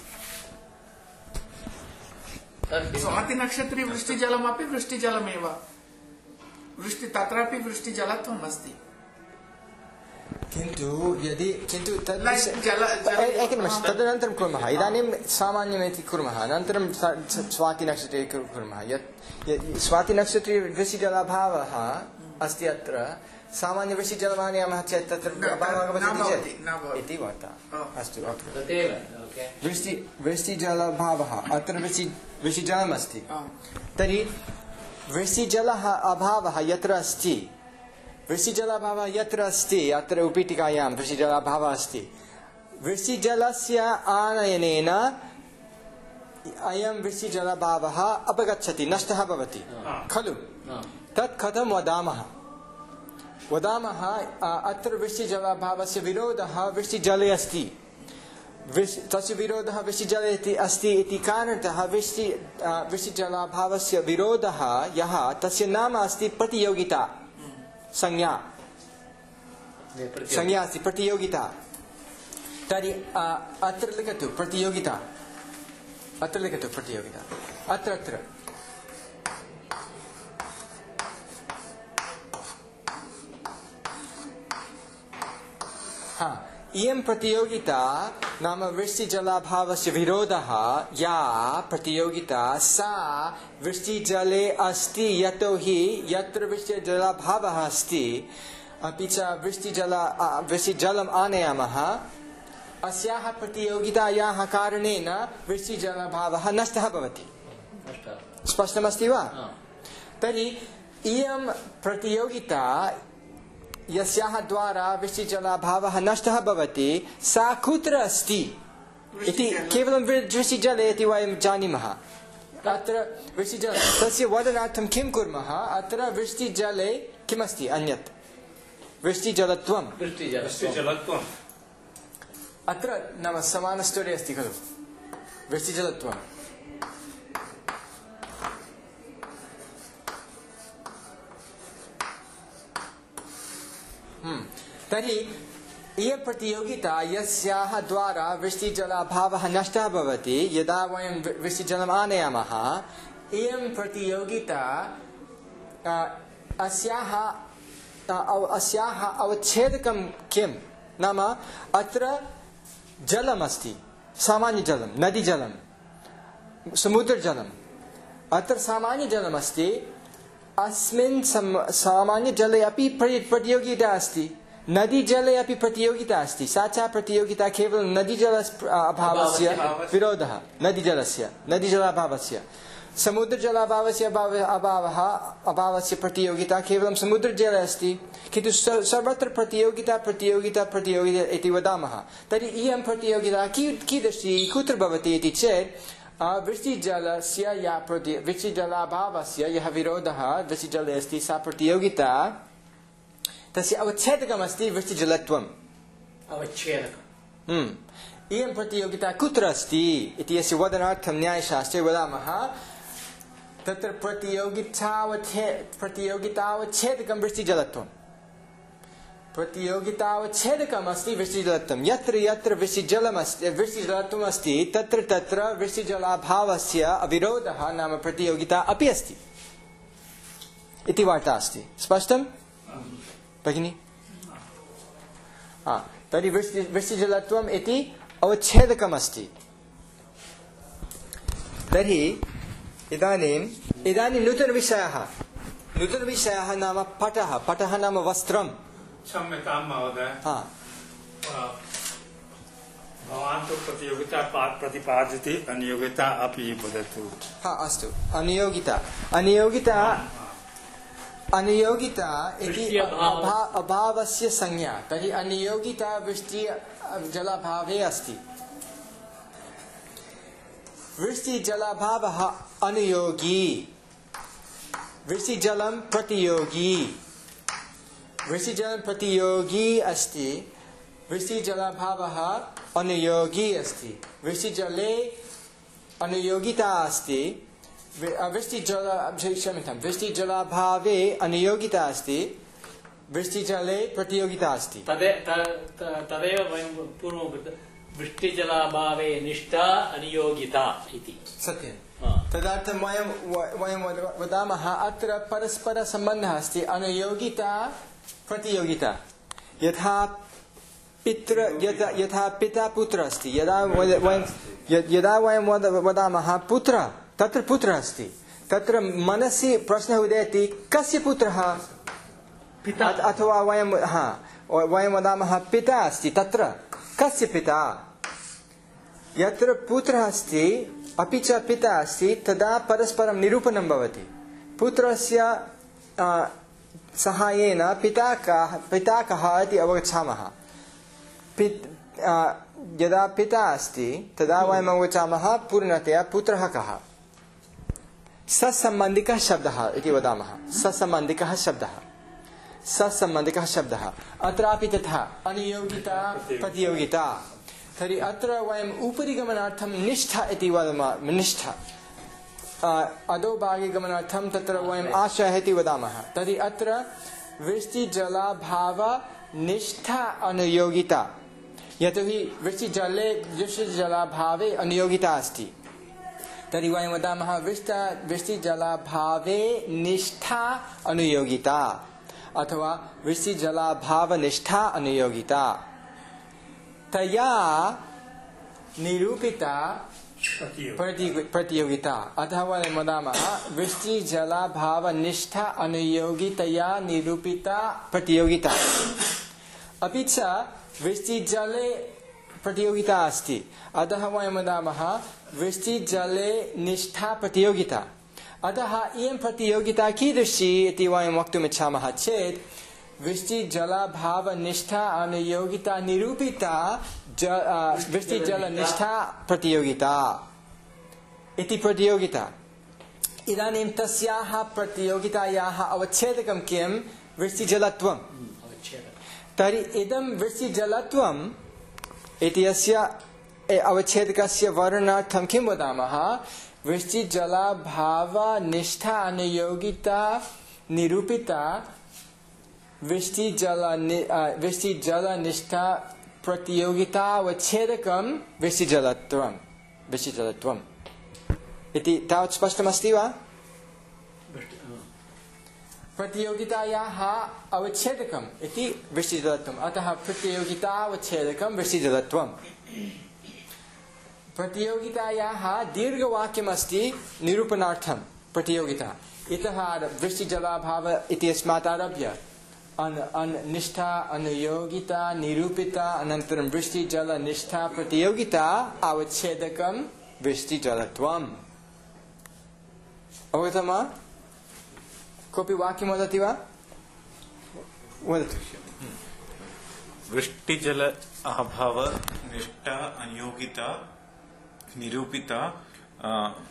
स्वातिनक्षत्रीयवृष्टिजलमपि वृष्टिजलमेव, वृष्टि तत्रापि वृष्टिजलत्वम् अस्ति। किन्तु यदि किन्तु तद् Like जल- जल- एकनिमिषं तदनन्तरं कुर्मः। इदानीं सामान्यमिति कुर्मः, अनन्तरं स- स्वातिनक्षत्रे कुर्- कुर्मः। यत् यत् स्वातिनक्षत्रे वृष्टिजलाभावः अस्ति अत्र सामान्यवृष्टिजलमानयामः चेत् तत्र न- अभावः न भवति भवति, चेत् न भवति। इति वार्ता। Oh. अस्तु ओके। तदेव ओके। वृष्टि वृष्टिजलाभावः अत्र वृष्टि वृष्टिजलमस्ति। आम्। तर्हि वृष्टिजलः अभावः यत्र अस्ति, वृष्टिजलाभावः यत्र अस्ति, अत्र उपीठिकायां वृष्टिजलाभावः अस्ति, वृष्टिजलस्य आनयनेन अयं वृष्टिजलाभावः अपगच्छति, नष्टः भवति खलु। तत् कथं वदामः? वदामः अत्र वृष्टिजलाभावस्य विरोधः वृष्टिजले अस्ति, तस्य विरोधः वृष्टिजले इति अस्ति इति कारणतः वृष्टि वृष्टिजलाभावस्य विरोधः यः तस्य नाम अस्ति प्रतियोगिता, संज्ञा संज्ञा अस्ति प्रतियोगिता। तर्हि अत्र लिखतु प्रतियोगिता, अत्र लिखतु प्रतियोगिता, अत्र अत्र हा इयं प्रतियोगिता नाम वृष्टिजलाभावस्य विरोधः या प्रतियोगिता सा वृष्टिजले अस्ति, यतोहि यत्र वृष्टिजलाभावः अस्ति अपि च वृष्टिजल वृष्टिजलम् आनयामः, अस्याः प्रतियोगितायाः कारणेन वृष्टिजलाभावः नष्टः भवति। स्पष्टमस्ति वा? तर्हि इयं प्रतियोगिता यस्याः द्वारा वृष्टिजलाभावः नष्टः भवति सा कुत्र अस्ति इति केवलं वृष्टिजले इति वयं जानीमः। अत्र वृष्टिजल तस्य वदनार्थं किं कुर्मः? अत्र वृष्टिजले किमस्ति? अन्यत् वृष्टिजलत्वं। वृष्टिजलत्वम् अत्र नाम समानस्तरे अस्ति खलु वृष्टिजलत्वम्। तर्हि इयं प्रतियोगिता यस्याः द्वारा वृष्टिजलाभावः नष्टः भवति, यदा वयं वृष्टिजलम् आनयामः, इयं प्रतियोगिता अस्याः अस्याः अवच्छेदकं किं? नाम अत्र जलमस्ति, सामान्यजलं, नदीजलं, समुद्रजलम्, अत्र सामान्यजलमस्ति, अस्मिन् सामान्यजले अपि प्रतियोगिता अस्ति, नदीजले अपि प्रतियोगिता अस्ति। सा च प्रतियोगिता केवलं नदीजल अभावस्य विरोधः, नदीजलस्य नदीजलाभावस्य, समुद्रजलाभावस्य अभावः अभावस्य प्रतियोगिता केवलं समुद्रजले अस्ति, किन्तु सर्वत्र प्रतियोगिता प्रतियोगिता प्रतियोगिता इति वदामः। तर्हि इयं प्रतियोगिता की कीदृशी कुत्र भवति इति चेत् वृष्टिजलस्य या प्रति वृष्टिजलाभावस्य यः विरोधः वृष्टिजले अस्ति, सा प्रतियोगिता तस्य अवच्छेदकमस्ति वृष्टिजलत्वम्। अवच्छेदकम्। इयं प्रतियोगिता कुत्र अस्ति इति यस्य वदनार्थं न्यायशास्त्रे वदामः तत्र प्रतियोगितावच्छे प्रतियोगितावच्छेदकं वृष्टिजलत्वम्। प्रतियोगितावच्छेदकम् अस्ति वृष्टिजलत्वं। यत्र यत्र वृष्टिजलमस्ति वृष्टिजलत्वम् अस्ति तत्र तत्र वृष्टिजलाभावस्य अविरोधः नाम प्रतियोगिता अपि अस्ति इति वार्ता अस्ति। स्पष्टं भगिनि? तर्हि वृष्टि वृष्टिजलत्वम् इति अवच्छेदकम् अस्ति। तर्हि इदानीम् इदानीं नूतनविषयः नूतनविषयः नाम पटः। पटः नाम वस्त्रं। क्षम्यतां महोदय, भवान् तु प्रतियोगिता पा- प्रतिपाद्यते अनियोगिता अपि वदतु। हा अस्तु अनियोगिता अनियोगिता अनियोगिता इति वृष्ट्यभाव- अभा- अभावस्य संज्ञा तर्हि अनियोगिता वृष्टि जलाभावे अस्ति वृष्टिजलाभावः अनुयोगी वृष्टिजलं प्रतियोगी वृष्टिजलं प्रतियोगी अस्ति वृष्टिजलाभावः अनुयोगी अस्ति वृष्टिजले अनुयोगिता अस्ति वृष्टिजल क्षम्यतां वृष्टिजलाभावे अनुयोगिता अस्ति वृष्टिजले प्रतियोगिता अस्ति तदे- त- त- तदेव वयं पूर्वं वृत्त- वृष्टिजलाभावे निष्ठा अनियोगिता इति। सत्यं हा। तदर्थं वयं व- वयं वद- वदामः अत्र परस्परसम्बन्धः अस्ति अनुयोगिता प्रतियोगिता यथा पितृ यथा यथा पिता पुत्र अस्ति यदा वद- वयं य- यदा वयं वद- वदामः पुत्र तत्र पुत्रः अस्ति तत्र मनसि प्रश्नः उदेति कस्य पुत्रः पिता अथ- अथवा वयं हा वयं वदामः पिता अस्ति तत्र कस्य पिता यत्र पुत्रः अस्ति अपि च पिता अस्ति तदा परस्परं निरूपणं भवति पुत्रस्य अ, सहायेन पिता कः पिता कः इति अवगच्छामः पित् अ, यदा पिता अस्ति तदा वयम् अवगच्छामः पूर्णतया पुत्रः कः ससम्बन्धिकः शब्दः इति वदामः ससम्बन्धिकः शब्दः ससम्बन्धिकः शब्दः अत्रापि तथा अनियोगिता प्रतियोगिता तर्हि अत्र वयम् उपरि गमनार्थं निष्ठा इति वदामः निष्ठा अधोभागे गमनार्थं तत्र वयम् आश्रयः इति वदामः तर्हि अत्र वृष्टिजलाभाव निष्ठा अनुयोगिता यतोहि वृष्टिजले वृष्टिजलाभावे अनुयोगिता अस्ति तर्हि वयं वदामः वृष्ट वृष्टिजलाभावे निष्ठा अनुयोगिता अथवा वृष्टिजलाभावनिष्ठा अनुयोगिता तया निरूपिता प्रति- प्रतियोगिता अतः वयं वदामः वृष्टिजलाभावनिष्ठा अनुयोगितया निरूपिता प्रतियोगिता अपि च वृष्टिजले प्रतियोगिता अस्ति अतः वयं वदामः वृष्टिजले निष्ठा प्रतियोगिता अतः इयं प्रतियोगिता कीदृशी इति वयं वक्तुमिच्छामः चेत् वृष्टिजलाभावनिष्ठा अनुयोगिता निरूपिता ज वृष्टिजलनिष्ठा प्रतियोगिता इति प्रतियोगिता इदानीं तस्याः प्रतियोगितायाः अवच्छेदकं किं वृष्टिजलत्वं तर्हि इदं वृष्टिजलत्वम् इति अस्य अवच्छेदकस्य वर्णनार्थं किं वदामः वृष्टिजलाभावनिष्ठा अनुयोगिता निरूपिता वृष्टिजल वृष्टिजलनिष्ठा प्रतियोगितावच्छेदकं वृष्टिजलत्वं वृष्टिजलत्वम् इति तावत् स्पष्टमस्ति वा प्रतियोगितायाः अवच्छेदकम् इति वृष्टिजलत्वम् अतः प्रतियोगितावच्छेदकं वृष्टिजलत्वम् प्रतियोगितायाः दीर्घवाक्यमस्ति निरूपणार्थं प्रतियोगिता इतः वृष्टिजलाभाव इत्यस्मात् आरभ्य अन अन निष्ठा अनुयोगिता निरूपिता अनन्तरं वृष्टिजलनिष्ठा प्रतियोगिता अवच्छेदकं वृष्टिजलत्वम् अवगतं वा कोऽपि वाक्यं वदति वा वदतु वृष्टिजल अभाव निष्ठा अनियोगिता निरूपिता अ,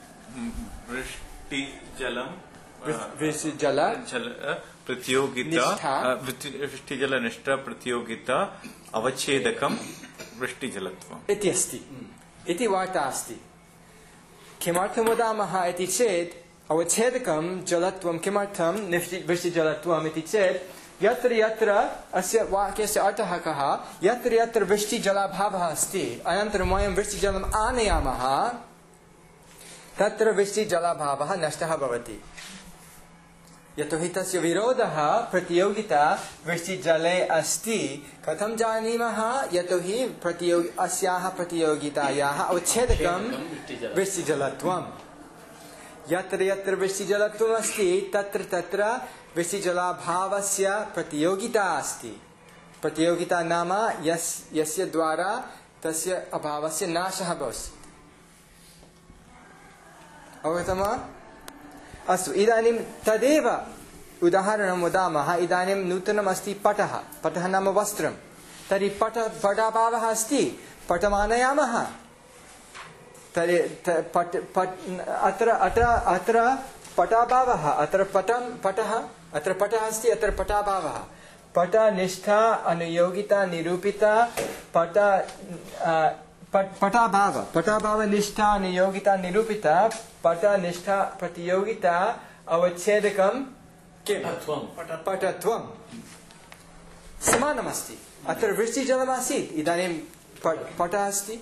वृष्टिजलं वृष्टिजल जल प्रतियोगिता निष्ठा। अ, वृष्टि- वृष्टिजल निष्ठा प्रतियोगिता अवच्छेदकं वृष्टिजलत्वम् इति अस्ति इति वार्ता अस्ति किमर्थं वदामः इति चेत् अवच्छेदकं जलत्वं किमर्थं निष्टि- वृष्टिजलत्वम् इति चेत् यत्र यत्र अस्य वाक्यस्य अर्थः कः यत्र यत्र वृष्टिजलाभावः अस्ति अनन्तरं वयं वृष्टिजलम् आनयामः तत्र वृष्टिजलाभावः नष्टः भवति यतोहि तस्य विरोधः प्रतियोगिता वृष्टिजले अस्ति कथं जानीमः यतोहि प्रतियोगि अस्याः प्रतियोगितायाः अवच्छेदकं वृष्टिजलत्वम् यत्र यत्र वृष्टिजलत्वम् अस्ति तत्र तत्र वृष्टिजलाभावस्य प्रतियोगिता अस्ति प्रतियोगिता नाम यस् यस्य द्वारा तस्य अभावस्य नाशः भवति। अवगतं वा? अस्तु, इदानीं तदेव उदाहरणं वदामः। इदानीं नूतनम् अस्ति पटः। पटः नाम वस्त्रं। तर्हि पट पटाभावः अस्ति, पटमानयामः। तर्हि पट पट अत्र अत्र अत्र पटाभावः, अत्र पटं पटः, अत्र पटः अस्ति, अत्र पटाभावः। पटनिष्ठा अनुयोगिता निरूपिता पट पटाभाव पटाभावनिष्ठा अनुयोगिता निरूपिता पटनिष्ठा प्रतियोगिता अवच्छेदकं किं? पटत्वं समानमस्ति। अत्र वृष्टिजलमासीत्, इदानीं पटः अस्ति,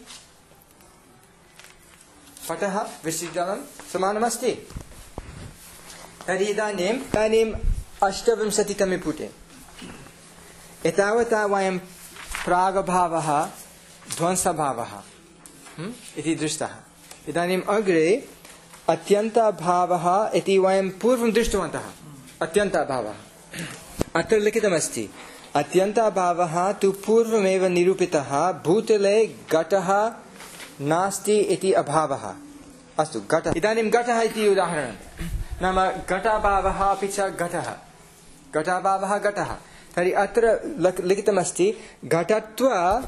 पटः वृष्टिजलं समानमस्ति। तर्हि इदानीम् इदानीम् अष्टविंशतितमे पुटे एतावता वयं प्रागभावः ध्वंसभावः इति दृष्टः। इदानीम् अग्रे अत्यन्ताभावः इति वयं पूर्वं दृष्टवन्तः। अत्यन्ताभावः अत्र लिखितमस्ति। अत्यन्ताभावः तु पूर्वमेव निरूपितः। भूतले घटः नास्ति इति अभावः। अस्तु, घटः। इदानीं घटः इति उदाहरणं नाम घटाभावः अपि च घटः। घटाभावः घटः। तर्हि अत्र लिखितमस्ति घटत्व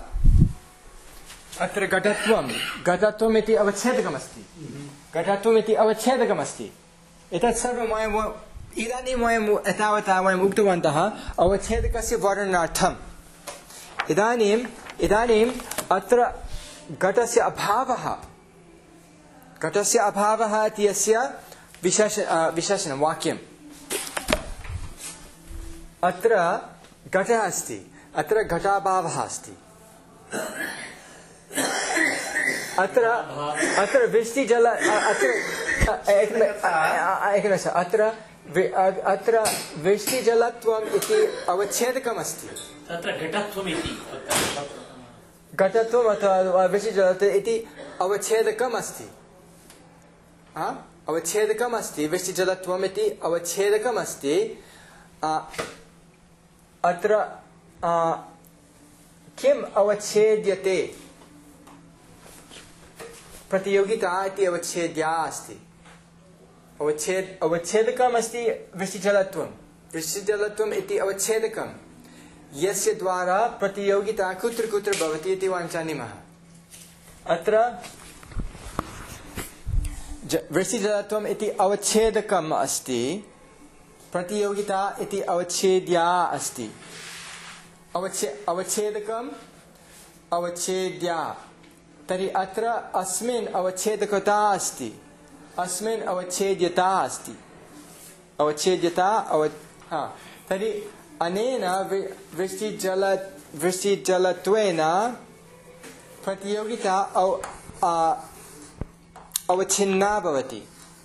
अत्र घटत्वं घटत्वम् इति अवच्छेदकमस्ति। घटत्वम् इति अवच्छेदकमस्ति। एतत् सर्वं वयम् इदानीं वयम् एतावता वयम् उक्तवन्तः अवच्छेदकस्य वर्णनार्थम्। इदानीम् इदानीम् अत्र घटस्य अभावः घटस्य अभावः इति अस्य विशेष विशेषणं वाक्यम्। अत्र घटः अस्ति, अत्र घटाभावः अस्ति। अत्र अत्र वृष्टिजल अत्र एकनिमिष अत्र अत्र वृष्टिजलत्वम् इति अवच्छेदकमस्ति। तत्र घटत्वम् इति घटत्वम् अथवा वृष्टिजलत्वम् इति अवच्छेदकम् अस्ति। अवच्छेदकम् अस्ति। वृष्टिजलत्वम् इति अवच्छेदकम् अस्ति। अत्र किम् अवच्छेद्यते? प्रतियोगिता इति अवच्छेद्या अस्ति। अवच्छेद अवच्छेदकम् अस्ति वृष्टिजलत्वं। वृष्टिजलत्वम् इति अवच्छेदकं यस्य द्वारा प्रतियोगिता कुत्र कुत्र भवति इति वयं जानीमः। अत्र वृष्टिजलत्वम् इति अवच्छेदकम् अस्ति। प्रतियोगिता इति अवच्छेद्या अस्ति। अवच्छे अवच्छेदकम् अवच्छेद्या। तर्हि अत्र अस्मिन् अवच्छेदकता अस्ति, अस्मिन् अवच्छेद्यता अस्ति। अवच्छेद्यता अव हा तर्हि अनेन वृष्टिजल वृष्टिजलत्वेन प्रतियोगिता अव अवच्छिन्ना भवति।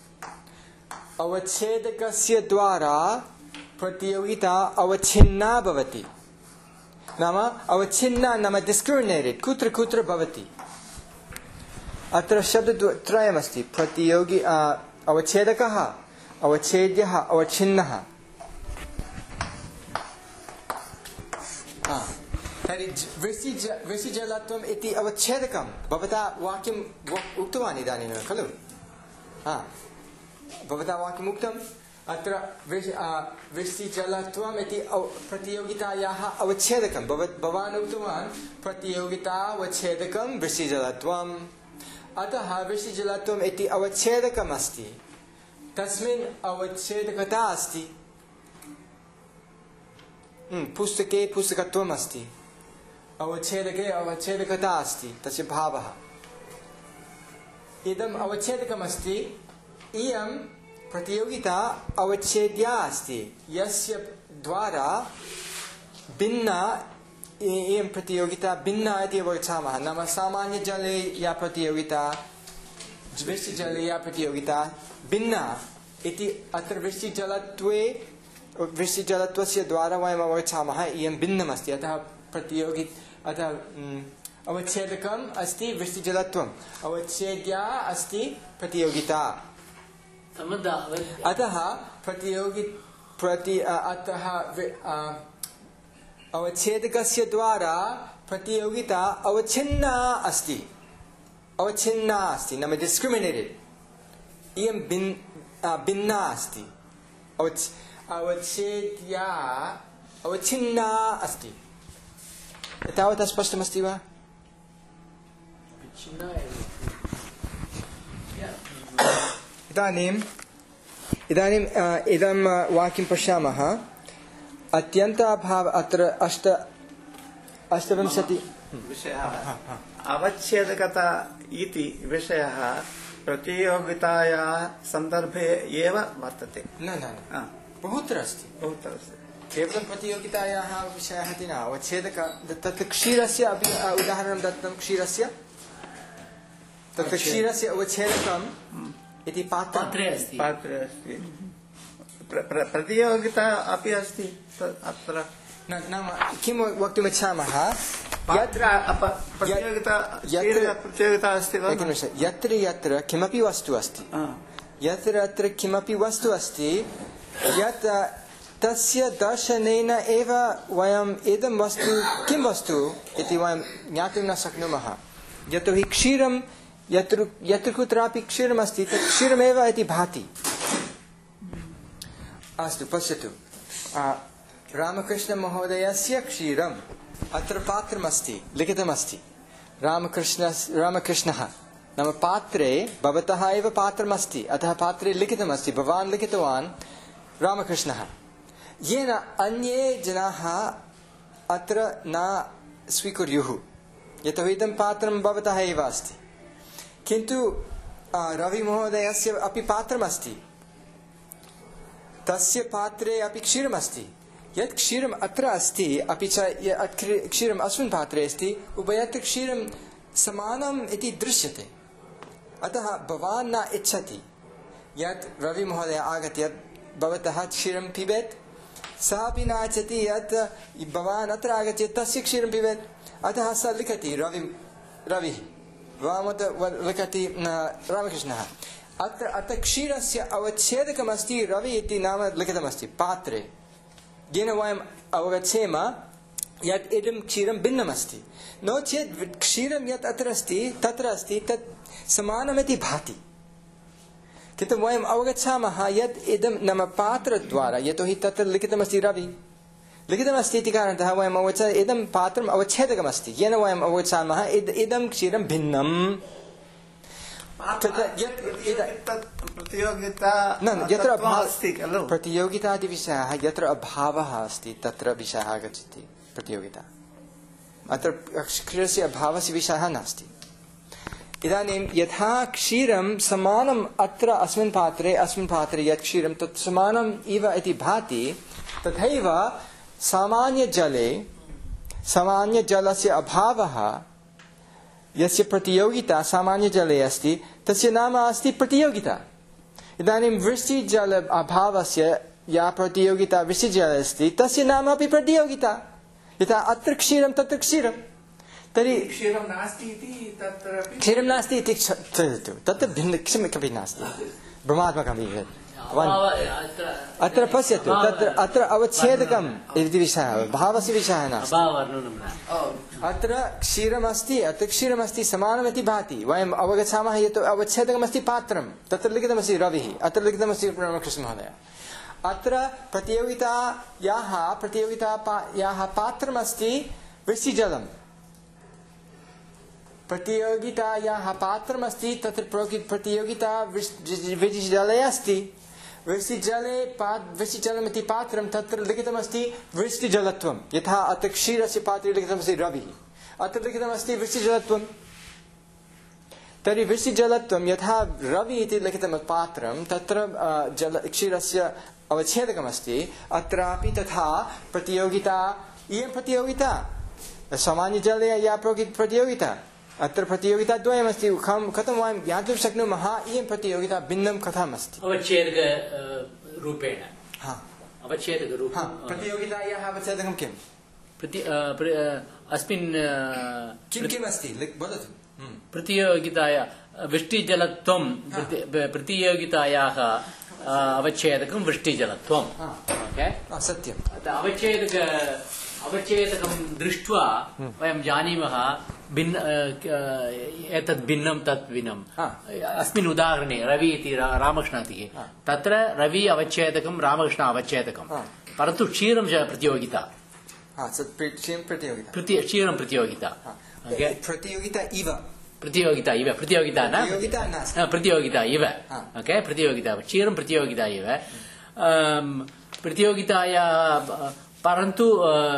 अवच्छेदकस्य द्वारा प्रतियोगिता अवच्छिन्ना भवति। नाम अवच्छिन्ना नाम डिस्क्रिमिनेटेड कुत्र कुत्र भवति। अत्र शब्दत्रयमस्ति। प्रतियोगी अवच्छेदकः, अवच्छेद्यः, अवच्छिन्नः। तर्हि वृष्टिजलत्वम् इति अवच्छेदकं भवता वाक्यम् उक्तवान् इदानीं खलु? हा, भवता वाक्यम् उक्तम्। अत्र वृष्टिजलत्वम् इति प्रतियोगितायाः अवच्छेदकं भवान् उक्तवान् प्रतियोगितावच्छेदकं वृष्टिजलत्वम्। अतः वृष्टिजलत्वम् इति अवच्छेदकम् अस्ति। तस्मिन् अवच्छेदकता अस्ति। पुस्तके पुस्तकत्वम् अस्ति। अवच्छेदके अवच्छेदकता अस्ति, तस्य भावः। इदम् अवच्छेदकम् अस्ति। इयं प्रतियोगिता अवच्छेद्या अस्ति, यस्य द्वारा भिन्ना इयं प्रतियोगिता भिन्ना इति वदामः। नाम सामान्यजले या प्रतियोगिता, वृष्टिजले या प्रतियोगिता भिन्ना इति अत्र वृष्टिजलत्वे वृष्टिजलत्वस्य द्वारा वयम् अवगच्छामः इयं भिन्नमस्ति। अतः प्रतियोगि अतः अवच्छेदकम् अस्ति वृष्टिजलत्वम्, अवच्छेद्या अस्ति प्रतियोगिता। अतः प्रतियोगि प्रति अतः अवच्छेदकस्य द्वारा प्रतियोगिता अवच्छिन्ना अस्ति अवच्छिन्ना अस्ति नाम डिस्क्रिमिनेटेड इयं भिन्ना अस्ति अवच्छेद्या अवच्छिन्ना अस्ति तावत् स्पष्टमस्ति वा इदानीम् इदानीम् इदं वाक्यं पश्यामः अत्यन्ताभाव अत्र अष्ट अष्टविंशति विषयः अवच्छेदकता इति विषयः प्रतियोगितायाः सन्दर्भे एव वर्तते न न न बहुत्र अस्ति बहुत्र अस्ति केवलं प्रतियोगितायाः विषयः इति न अवच्छेदक तत् क्षीरस्य अपि उदाहरणं दत्तं क्षीरस्य तत् क्षीरस्य अवच्छेदकम् इति पात्रे अस्ति पात्रे अस्ति प्रतियोगिता अपि अस्ति अत्र नाम किं वक्तुमिच्छामः यत्र प्रतियोगिता प्रतियोगिता अस्ति वा यत्र यत्र किमपि वस्तु अस्ति यत्र यत्र किमपि वस्तु अस्ति यत् तस्य दर्शनेन एव वयम् इदं वस्तु किं वस्तु इति वयं ज्ञातुं न शक्नुमः यतोहि क्षीरं यत्र यत्र कुत्रापि क्षीरमस्ति तत् क्षीरमेव इति भाति अस्तु पश्यतु रामकृष्णमहोदयस्य क्षीरम् अत्र पात्रमस्ति लिखितमस्ति रामकृष्ण रामकृष्णः नाम पात्रे भवतः एव पात्रमस्ति अतः पात्रे लिखितमस्ति भवान् लिखितवान् रामकृष्णः येन अन्ये जनाः अत्र न स्वीकुर्युः यतोहि इदं पात्रं भवतः एव अस्ति किन्तु रविमहोदयस्य अपि पात्रमस्ति तस्य पात्रे अपि क्षीरमस्ति यत् क्षीरम् अत्र अस्ति अपि च यत् क्षीरम् अस्मिन् पात्रे अस्ति उभयत्र क्षीरं समानम् इति दृश्यते अतः भवान् न इच्छति यत् रविमहोदय आगत्य भवतः क्षीरं पिबेत् सः अपि न इच्छति यत् भवान् अत्र आगत्य तस्य क्षीरं पिबेत् अतः सः लिखति रवि रविः भवान् लिखति रामकृष्णः अत्र अत्र क्षीरस्य अवच्छेदकमस्ति रवि इति नाम लिखितमस्ति पात्रे येन वयम् अवगच्छेम यत् इदं क्षीरं भिन्नमस्ति नो चेत् क्षीरं यत् अत्र अस्ति तत्र अस्ति तत् समानमिति भाति किन्तु वयम् अवगच्छामः यत् इदं नाम पात्रद्वारा यतोहि तत्र लिखितमस्ति रवि लिखितमस्ति इति कारणतः वयम् अवगच्छ इदं पात्रम् अवच्छेदकमस्ति येन वयम् अवगच्छामः इदं क्षीरं भिन्नम् प्रतियोगिता यत्र अस्ति खलु प्रतियोगितादिविषयः यत्र अभावः अस्ति तत्र विषयः आगच्छति प्रतियोगिता अत्र क्षीरस्य अभावस्य विषयः नास्ति इदानीं यथा क्षीरं समानम् अत्र अस्मिन् पात्रे अस्मिन् पात्रे यत् क्षीरं तत् समानम् इव इति भाति तथैव सामान्यजले सामान्यजलस्य अभावः यस्य प्रतियोगिता सामान्यजले अस्ति तस्य नाम अस्ति प्रतियोगिता इदानीं वृष्टिजल अभावस्य या प्रतियोगिता वृष्टिजले अस्ति तस्य नाम अपि प्रतियोगिता यथा अत्र क्षीरं तत्र क्षीरं तर्हि क्षीरं नास्ति इति तत्र क्षीरं नास्ति इति तत्र भिन्न किमपि नास्ति भ्रमात्मकम् अत्र पश्यतु तत्र अत्र अवच्छेदकम् इति विषयः भावस्य विषयः नास्ति अत्र क्षीरमस्ति अत्र क्षीरमस्ति समानमिति भाति वयम् अवगच्छामः यत् अवच्छेदकमस्ति पात्रं तत्र लिखितमस्ति रविः अत्र लिखितमस्ति रामकृष्णमहोदय अत्र प्रतियोगितायाः प्रतियोगितायाः पात्रमस्ति वृष्टिजलम् प्रतियोगितायाः पात्रमस्ति तत्र प्रतियोगिता वृष्टिजले अस्ति वृष्टिजले वृष्टिजलमिति पात्रं तत्र लिखितमस्ति वृष्टिजलत्वं यथा अत्र क्षीरस्य पात्रे लिखितमस्ति रविः अत्र लिखितमस्ति वृष्टिजलत्वं तर्हि वृष्टिजलत्वं यथा रवि इति लिखितं पात्रं तत्र जल क्षीरस्य अवच्छेदकमस्ति अत्रापि तथा प्रतियोगिता इयं प्रतियोगिता सामान्यजले या प्रतियोगिता अत्र प्रतियोगिता द्वयमस्ति कथं वयं ज्ञातुं शक्नुमः इयं प्रतियोगिता भिन्नं कथमस्ति अवच्छेदक रूपेण अवच्छेदक रूपेण प्रतियोगितायाः अवच्छेदकं किं प्रति अस्मिन् किं किम् अस्ति वदतु प्रतियोगिताया वृष्टिजलत्वं प्रतियोगितायाः अवच्छेदकं वृष्टिजलत्वं सत्यम् अवच्छेदक अवच्छेदकं दृष्ट्वा वयं जानीमः भिन्न एतत् भिन्नं तत् भिन्नम् अस्मिन् उदाहरणे रवि इति रामकृष्णः तत्र रवि अवच्छेदकं रामकृष्ण अवच्छेदकं परन्तु क्षीरं प्रतियोगिता क्षीरं प्रतियोगिता प्रतियोगिता इव प्रतियोगिता इव प्रतियोगिता न प्रतियोगिता इव ओके प्रतियोगिता क्षीरं प्रतियोगिता इव प्रतियोगिताया परन्तु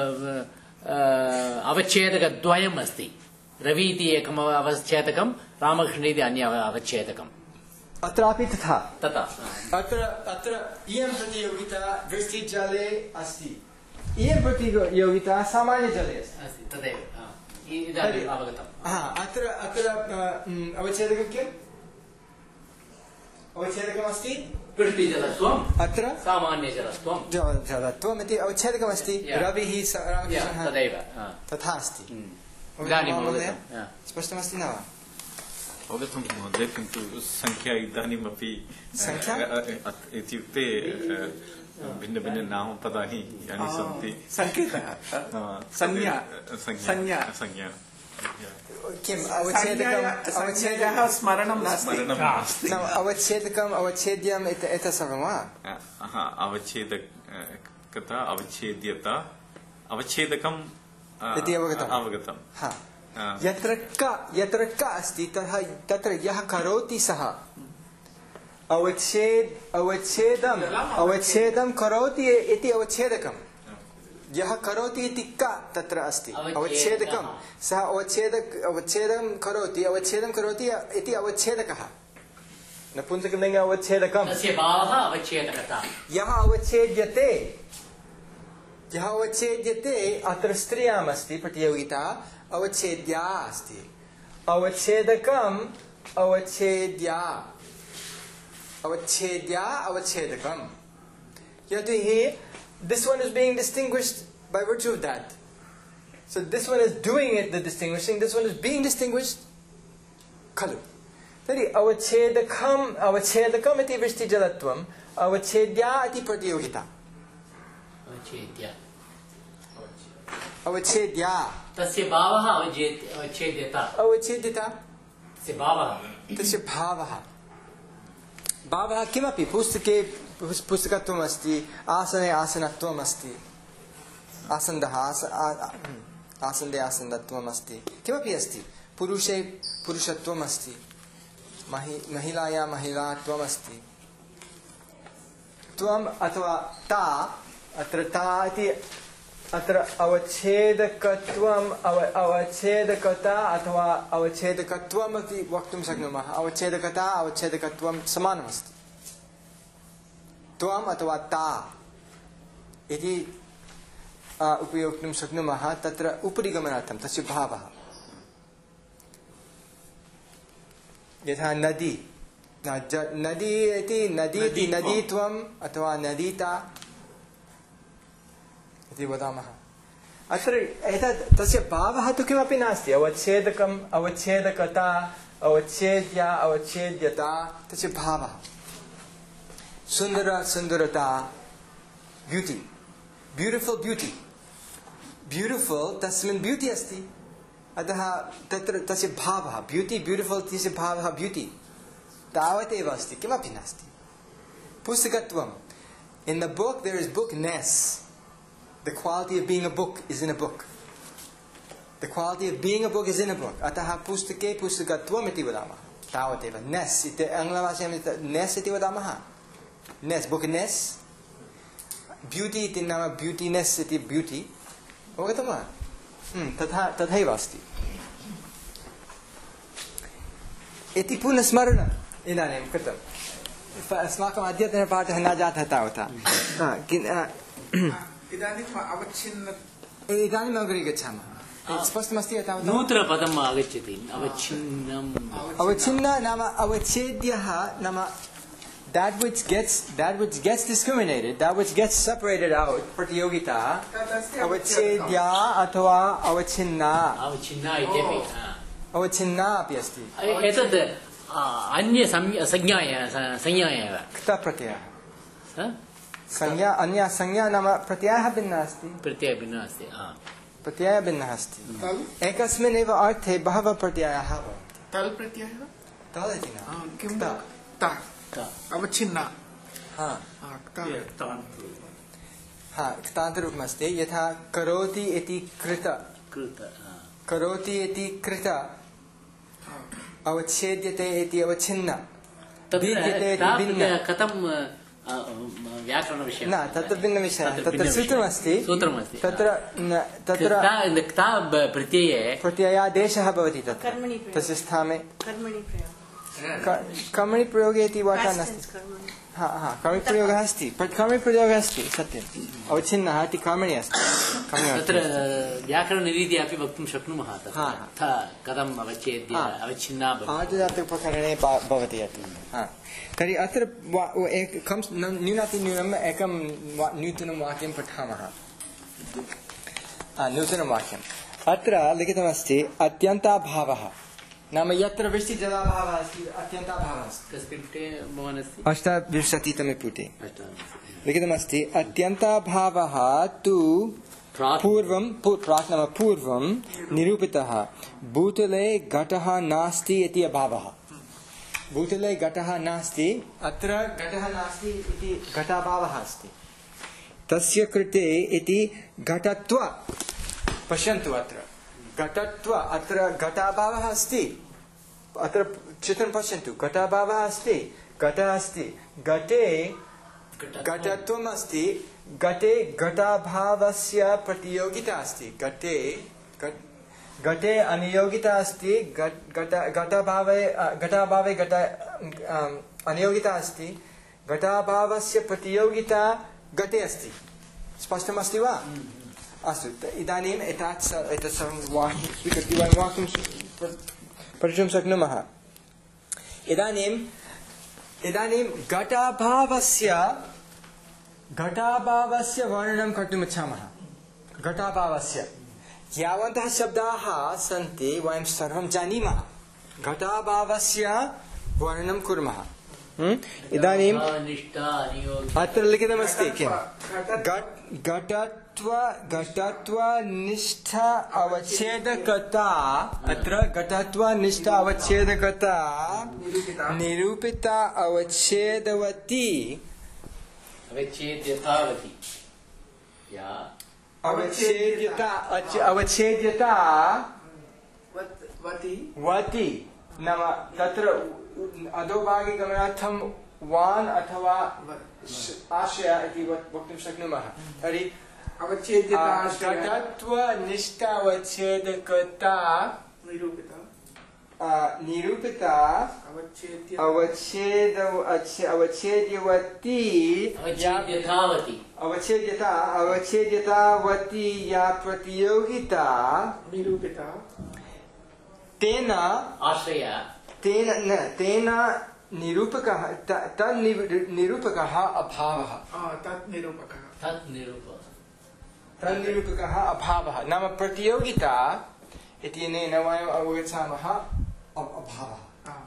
अवच्छेदकद्वयम् अस्ति रवि इति एकम् अवच्छेदकं रामकृष्ण इति अन्य अवच्छेदकम् अत्रापि तथा तथा अत्र अत्र इयं प्रतियोगिता वृष्टिजले अस्ति इयं प्रतियोगिता सामान्यजले अस्ति तदेव इदानीम् अवगतम् अत्र अत्र अवच्छेदकं किम् अवच्छेदकमस्ति वृष्टिजलत्वम् अत्र सामान्यजलत्वम् जलत्वम् इति अवच्छेदकमस्ति रविः तदेव तथा अस्ति इदानीं स्पष्टमस्ति न वा अवगतं महोदय किन्तु संख्या इदानीमपि संख्या इत्युक्ते भिन्न भिन्न नामपदानि यानि सन्ति संकेतः संज्ञा संज्ञा संज्ञा किम् अवच्छेदकम् अवच्छेदः स्मरणं नास्ति अवच्छेदकम् अवच्छेद्यम् एतत् सर्वं वा अवच्छेदकता अवच्छेद्यता अवच्छेदकम् इति अवगतम् अवगतम् यत्र क यत्र क अस्ति तत्र यः करोति सः अवच्छेद अवच्छेदम् अवच्छेदं करोति इति अवच्छेदकम् यः करोति इति क तत्र अस्ति अवच्छेदकं सः अवच्छेदक अवच्छेदं करोति अवच्छेदं करोति इति अवच्छेदकः नपुंसकलिङ्गे अवच्छेदकं तस्य भावः अवच्छेदकता यः अवच्छेद्यते यः अवच्छेद्यते अत्र स्त्रियाम् अस्ति प्रतियोगिता अवच्छेद्या अस्ति अवच्छेदकम् अवच्छेद्या अवच्छेद्या अवच्छेदकम् यतोहि this one is being distinguished by virtue of that. So this one is doing it, the distinguishing, this one is being distinguished. Khalu. Tari avachedakam avachedakam iti vrishtijalatvam avachedya iti pratiyogita. avachedya avachedya tasya bhavah avachedyata avachedyata tasya bhavah tasya bhavah bhavah kimapi pustake पुस्तकत्वम् अस्ति आसने आसनत्वम् अस्ति आसन्दः आसन्दे आसन्दत्वम् अस्ति किमपि अस्ति पुरुषे पुरुषत्वम् अस्ति महिलायां महिलात्वम् अस्ति त्वम् अथवा ता अत्र ता इति अत्र अवच्छेदकत्वम् अवच्छेदकता अथवा अवच्छेदकत्वम् अपि वक्तुं शक्नुमः अवच्छेदकता अवच्छेदकत्वं समानमस्ति त्वम् अथवा ता इति उपयोक्तुं शक्नुमः तत्र उपरि गमनार्थं तस्य भावः यथा नदी नदी इति नदी इति नदीत्वम् अथवा नदीता इति वदामः अत्र एतत् तस्य भावः तु किमपि नास्ति अवच्छेदकम् अवच्छेदकता अवच्छेद्या अवच्छेद्यता तस्य भावः Sundara Sundarata beauty. Beautiful beauty. Beautiful tasmin beauty asti. Adaha tatra tasya bhavah. Beauty, beautiful tasya bhavah beauty. Tavateva asti. Kimapi nasti. Pustakatvam. In the book there is bookness. The quality of being a book is in a book. The quality of being a book is in a book. Ataha pustake pustakatvam iti vadamah. Tavateva. Ness. Iti anglavashyam ness iti vadamah. Ness, bookness, beauty iti nama beautiness iti beauty. अवगतं वा? तथा तथैव अस्ति. इति पुनः स्मरण इदानीं कृतम्. अस्माकम् अद्यतनपाठः न जातः तावता. इदानीम् अवच्छिन्न इदानीम् अग्रे गच्छामः. स्पष्टमस्ति तावता? नूतनपदम् आगच्छति. अवच्छिन्नम्. अवच्छिन्न नाम अवच्छेद्यः नाम that which gets that which gets discriminated, that which gets separated out, pratiyogita, avachedya athva avachinna. Avachinna iti. Avachinna api asti. Etad अन्य संज्ञाय संज्ञाय एव क्ता प्रत्ययः संज्ञा अन्या संज्ञा नाम प्रत्ययः भिन्नः अस्ति प्रत्यय भिन्नः अस्ति प्रत्ययः भिन्नः अस्ति एकस्मिन् एव अर्थे बहवः प्रत्ययाः भवन्ति तल् प्रत्ययः तल् इति न किं ता अवच्छिन्ना हा हा क्तान्तरूपमस्ति यथा करोति इति कृत कृत करोति इति कृत अवच्छेद्यते इति अवच्छिन्न कथं व्याकरणविषयः न तत्र भिन्नविषयः तत्र सूत्रमस्ति सूत्रमस्ति तत्र तत्र क्ता प्रत्यये प्रत्ययादेशः भवति तत्र तस्य स्थाने कर्मणि प्रयोगे इति वार्ता नास्ति हा हा कर्मणि प्रयोगः अस्ति कर्मणि प्रयोगः अस्ति सत्यम् अवच्छिन्नः इति कर्मणि अस्ति तत्र व्याकरणरीत्या अपि वक्तुं शक्नुमः तथा कथम् अवच्छेद्य अवच्छिन्ना आर्धधातुकप्रकरणे भवति अत्र हा तर्हि अत्र एकं न्यूनातिन्यूनम् एकं नूतनं वाक्यं पठामः नूतनं वाक्यम् अत्र लिखितमस्ति अत्यन्ताभावः नाम यत्र वृष्टिजलाभावः अस्ति अत्यन्ताभावः अस्ति अष्टाविंशतितमे पुटे लिखितमस्ति अत्यन्ताभावः तु पूर्वं नाम पूर्वं निरूपितः भूतले घटः नास्ति इति अभावः भूतले घटः नास्ति अत्र घटः नास्ति इति घटाभावः अस्ति तस्य कृते इति घटत्व पश्यन्तु अत्र घटत्व अत्र घटाभावः अस्ति अत्र चित्रं पश्यन्तु घटाभावः अस्ति घटः अस्ति घटे घटत्वम् अस्ति घटे घटाभावस्य प्रतियोगिता अस्ति घटे घटे अनियोगिता अस्ति घटाभावे घटाभावे घट अनियोगिता अस्ति घटाभावस्य प्रतियोगिता घटे अस्ति स्पष्टमस्ति वा अस्तु इदानीम् एतत् एतत् सर्वं वाक्यं स्वीकृत्य वयं वाक्यं पठितुं शक्नुमः इदानीम् इदानीं घटाभावस्य घटाभावस्य वर्णनं कर्तुम् इच्छामः घटाभावस्य यावन्तः शब्दाः सन्ति वयं सर्वं जानीमः घटाभावस्य वर्णनं कुर्मः इदानीम् अत्र लिखितमस्ति किं घटत्व घटत्व निष्ठ अवच्छेदकता अत्र घटत्व निष्ठ अवच्छेदकता निरूपिता अवच्छेदवती अवच्छेद्यतावती या अवच्छेद्यता अवच्छेद्यता वती नाम तत्र अधोभागे गमनार्थं वान् अथवा आशय इति वक्तुं शक्नुमः तर्हि घटत्व निष्ठ अवच्छेदकता निरूपिता अवच्छेद अवच्छेद्यवती अवच्छेद्यता अवच्छेद्यतावती या प्रतियोगिता निरूपिता तेन आश्रय तेन न तेन निरूपकः तन् निरूपकः अभावः तत् निरूपकः तत् निरूपकः तन् निरूपकः अभावः नाम प्रतियोगिता इत्यनेन वयम् अवगच्छामः अभावः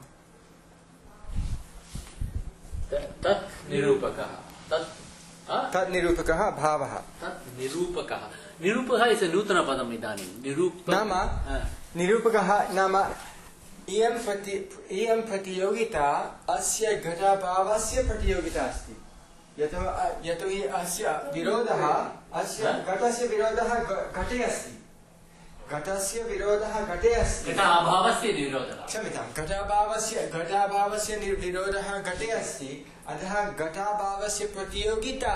तत् निरूपकः तत् तत् निरूपकः अभावः तत् निरूपकः निरूपकः इति नूतनपदम् इदानीं निरूप नाम निरूपकः नाम इयं प्रति इयं प्रतियोगिता अस्य घटाभावस्य प्रतियोगिता अस्ति यतो यतोहि अस्य विरोधः अस्य घटस्य विरोधः घटे अस्ति घटस्य विरोधः घटे अस्ति घटाभावस्य विरोधः क्षम्यतां घटाभावस्य घटाभावस्य विरोधः घटे अस्ति अतः घटाभावस्य प्रतियोगिता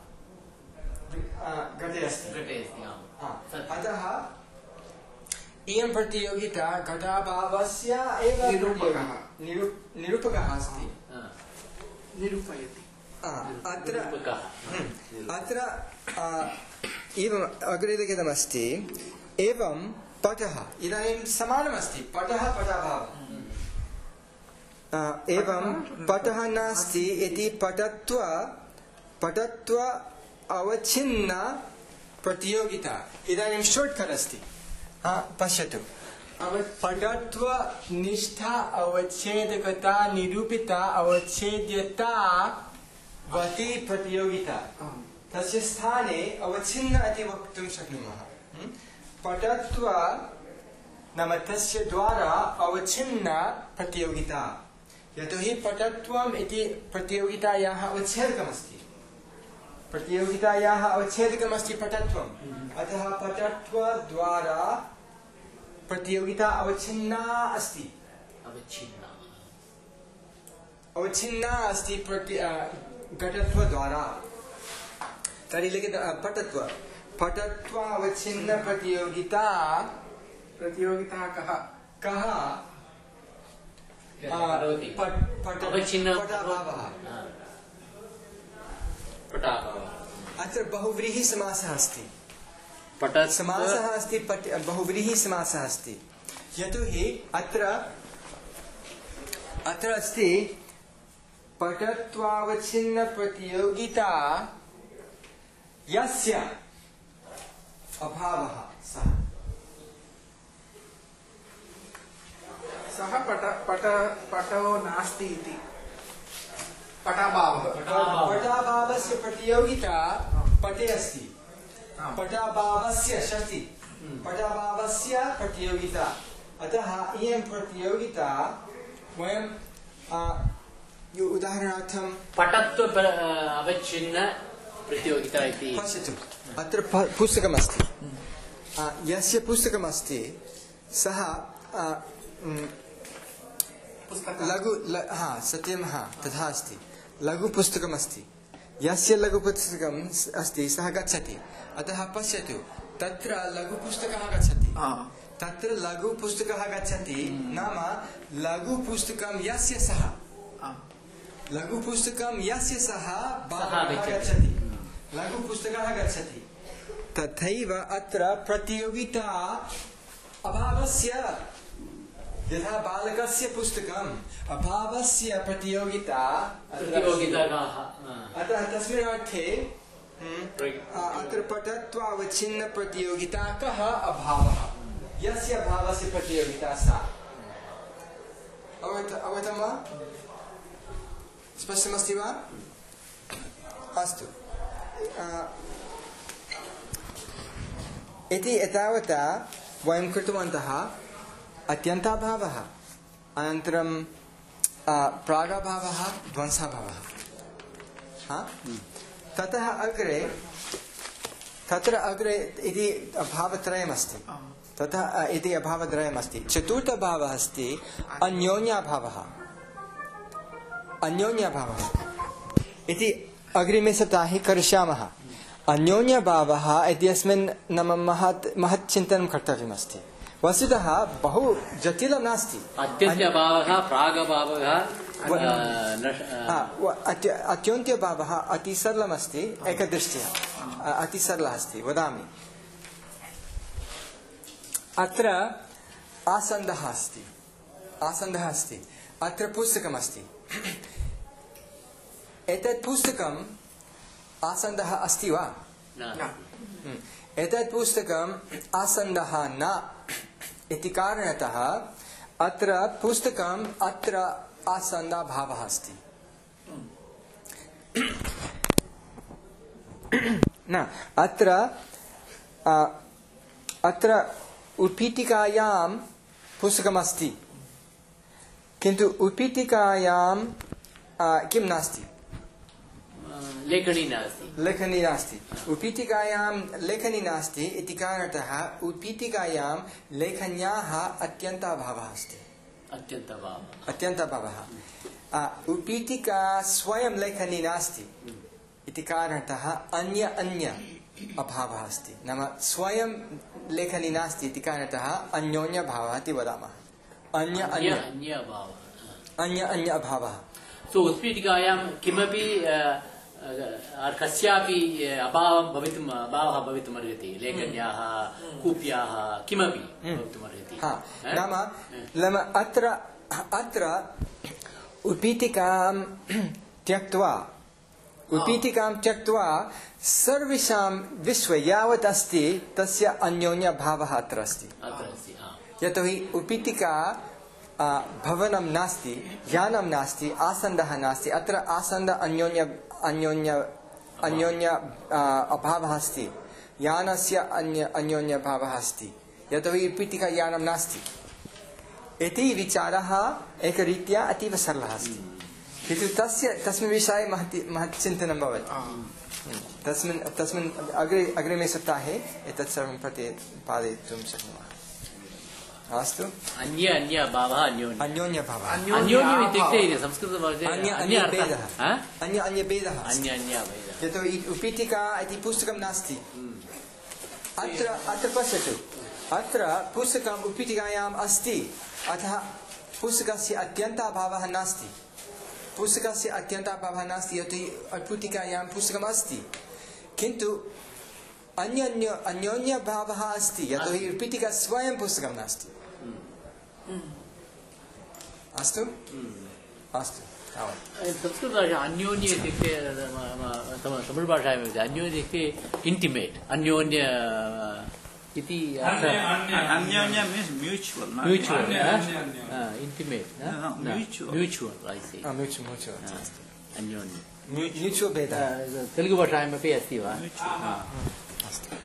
घटे अस्ति घटे अस्ति अतः इयं प्रतियोगिता घटाभावस्य एव निरूपकः निरूपकः अस्ति निरूपयति अत्र अत्र एवम् अग्रे लिखितमस्ति एवं पटः इदानीं समानमस्ति पटः पटाभावः एवं पटः नास्ति इति पटत्व पटत्व अवच्छिन्न प्रतियोगिता इदानीं शॉर्टकट अस्ति पश्यतु पटत्व निष्ठा अवच्छेदकता निरूपिता अवच्छेद्यता वति प्रतियोगिता तस्य स्थाने अवच्छिन्न इति वक्तुं शक्नुमः। पटत्व नाम तस्य द्वारा अवच्छिन्न प्रतियोगिता, यतोहि पटत्वम् इति प्रतियोगितायाः अवच्छेदकमस्ति, प्रतियोगितायाः अवच्छेदकमस्ति पटत्वम्, अतः पटत्वद्वारा प्रतियोगिता अवच्छिन्ना अस्ति, अवच्छिन्ना अवच्छिन्ना अस्ति प्रति घटत्वद्वारा। तर्हि लिखित पटत्व पटत्व अवच्छिन्न प्रतियोगिता प्रतियोगिता कः कः अवच्छिन्न पटाभावः। पटाभावः अत्र बहुव्रीहि समासः अस्ति, पटत्व समासः अस्ति, बहुव्रीहि समासः अस्ति, यतोहि अत्र अत्र अस्ति पटत्वावच्छिन्न प्रतियोगिता यस्य अभावः सः सः पट पट पटो नास्ति इति पटाभावः। पटाभावस्य प्रतियोगिता पटे अस्ति, पटाभावस्य षष्ठी पटाभावस्य प्रतियोगिता, अतः इयं प्रतियोगिता वयं उदाहरणार्थं पटत्व अवच्छिन्न प्रतियोगिता इति पश्यतु। अत्र पुस्तकमस्ति, यस्य पुस्तकमस्ति सः लघु हा सत्यं हा तथा अस्ति, लघुपुस्तकमस्ति, यस्य लघुपुस्तकम् अस्ति सः गच्छति, अतः पश्यतु तत्र लघुपुस्तकः गच्छति, तत्र लघुपुस्तकः गच्छति नाम लघुपुस्तकं यस्य सः लघुपुस्तकं यस्य सः गच्छति, लघुपुस्तकः गच्छति, तथैव अत्र प्रतियोगिता अभावस्य, यथा बालकस्य पुस्तकम् अभावस्य प्रतियोगिता अतः तस्मिन् अर्थे अत्र पटत्वावच्छिन्न प्रतियोगिता कः अभावः, यस्य अभावस्य प्रतियोगिता सा। अवगतं वा? स्पष्टमस्ति वा? अस्तु, इति एतावता वयं कृतवन्तः अत्यन्ताभावः, अनन्तरं प्रागभावः, ध्वंसाभावः। ततः अग्रे तत्र अग्रे इति अभावत्रयमस्ति, ततः इति अभावत्रयमस्ति। चतुर्थभावः अस्ति अन्योन्याभावः, अन्योन्याभावः इति अग्रिमे सप्ताहे करिष्यामः। अन्योन्यभावः इत्यस्मिन् नाम महत् महत् चिन्तनं कर्तव्यमस्ति। वस्तुतः बहु जटिलं नास्ति। अत्यन्त्यभावः प्रागभावः अत्यन्त्यभावः अति सरलमस्ति, एकदृष्ट्या अति सरलः अस्ति। वदामि, अत्र आसन्दः अस्ति, आसन्दः अस्ति, अत्र पुस्तकमस्ति, एतत् पुस्तकम् आसन्दः अस्ति वा? एतत् पुस्तकम् आसन्दः न इति कारणतः अत्र पुस्तकम् अत्र आसन्दाभावः अस्ति। न अत्र अत्र उत्पीठिकायां पुस्तकमस्ति, किन्तु उत्पीठिकायां किं नास्ति? लेखनी नास्ति, लेखनी नास्ति, उत्पीठिकायां लेखनी नास्ति इति कारणतः उत्पीठिकायां लेखन्याः अत्यन्ताभावः अस्ति। अत्यन्ताभावः अत्यन्ताभावः उत्पीठिका स्वयं लेखनी नास्ति इति कारणतः अन्य अन्य अभावः अस्ति, नाम स्वयं लेखनी नास्ति इति कारणतः अन्योन्यभावः इति वदामः। अन्य अन्य अन्य अन्य अभावः। सो उत्पीठिकायां किमपि कस्यापि अभावः भवितुम् अभावः भवितुम् अर्हति, लेखन्याः कूप्याः किमपि भवितुम् अर्हति। नाम नाम अत्र अत्र उत्पीठिकां त्यक्त्वा उत्पीठिकां त्यक्त्वा सर्वेषां विश्वे यावत् अस्ति तस्य अन्योन्यभावः अत्र अस्ति। यतोहि उत्पीठिका भवनं नास्ति, यानं नास्ति, आसन्दः नास्ति, अत्र आसन्द अन्योन्य अन्योन्य अन्योन्य अभावः अस्ति, यानस्य अन्य अन्योन्य अभावः अस्ति, यतोहि उत्पीठिका यानं नास्ति इति विचारः एकरीत्या अतीव सरलः अस्ति, किन्तु तस्य तस्मिन् विषये महति महत् चिन्तनं भवति। तस्मिन् तस्मिन् अग्रे अग्रिमे सप्ताहे एतत् सर्वं प्रतिपादयितुं शक्नुमः। अस्तु। अन्य अन्य भावः अन्योन्य अन्योन्य भावः अन्योन्यम् इत्युक्ते संस्कृतभाषे अन्य अन्य भेदः अन्य अन्य भेदः अन्य अन्य भेदः यतोहि उत्पीठिका इति पुस्तकं नास्ति। अत्र अत्र पश्यतु, अत्र पुस्तकम् उत्पीठिकायाम् अस्ति, अतः पुस्तकस्य अत्यन्ताभावः नास्ति। पुस्तकस्य अत्यन्ताभावः नास्ति यतोहि उत्पीठिकायां पुस्तकम् अस्ति, किन्तु अन्योन्य अन्योन्यभावः अस्ति यतोहि उत्पीठिका स्वयं पुस्तकं नास्ति। अस्तु अस्तु संस्कृतभाषा अन्योन्य इत्युक्ते तमिळुभाषायाम् अन्योन्य इत्युक्ते इण्टिमेट् अन्योन्य इति अन्योन्य means mutual. Mutual intimate mutual I say अन्योन्य म्यूचुवल् भेदः तेलुगुभाषायामपि अस्ति वा?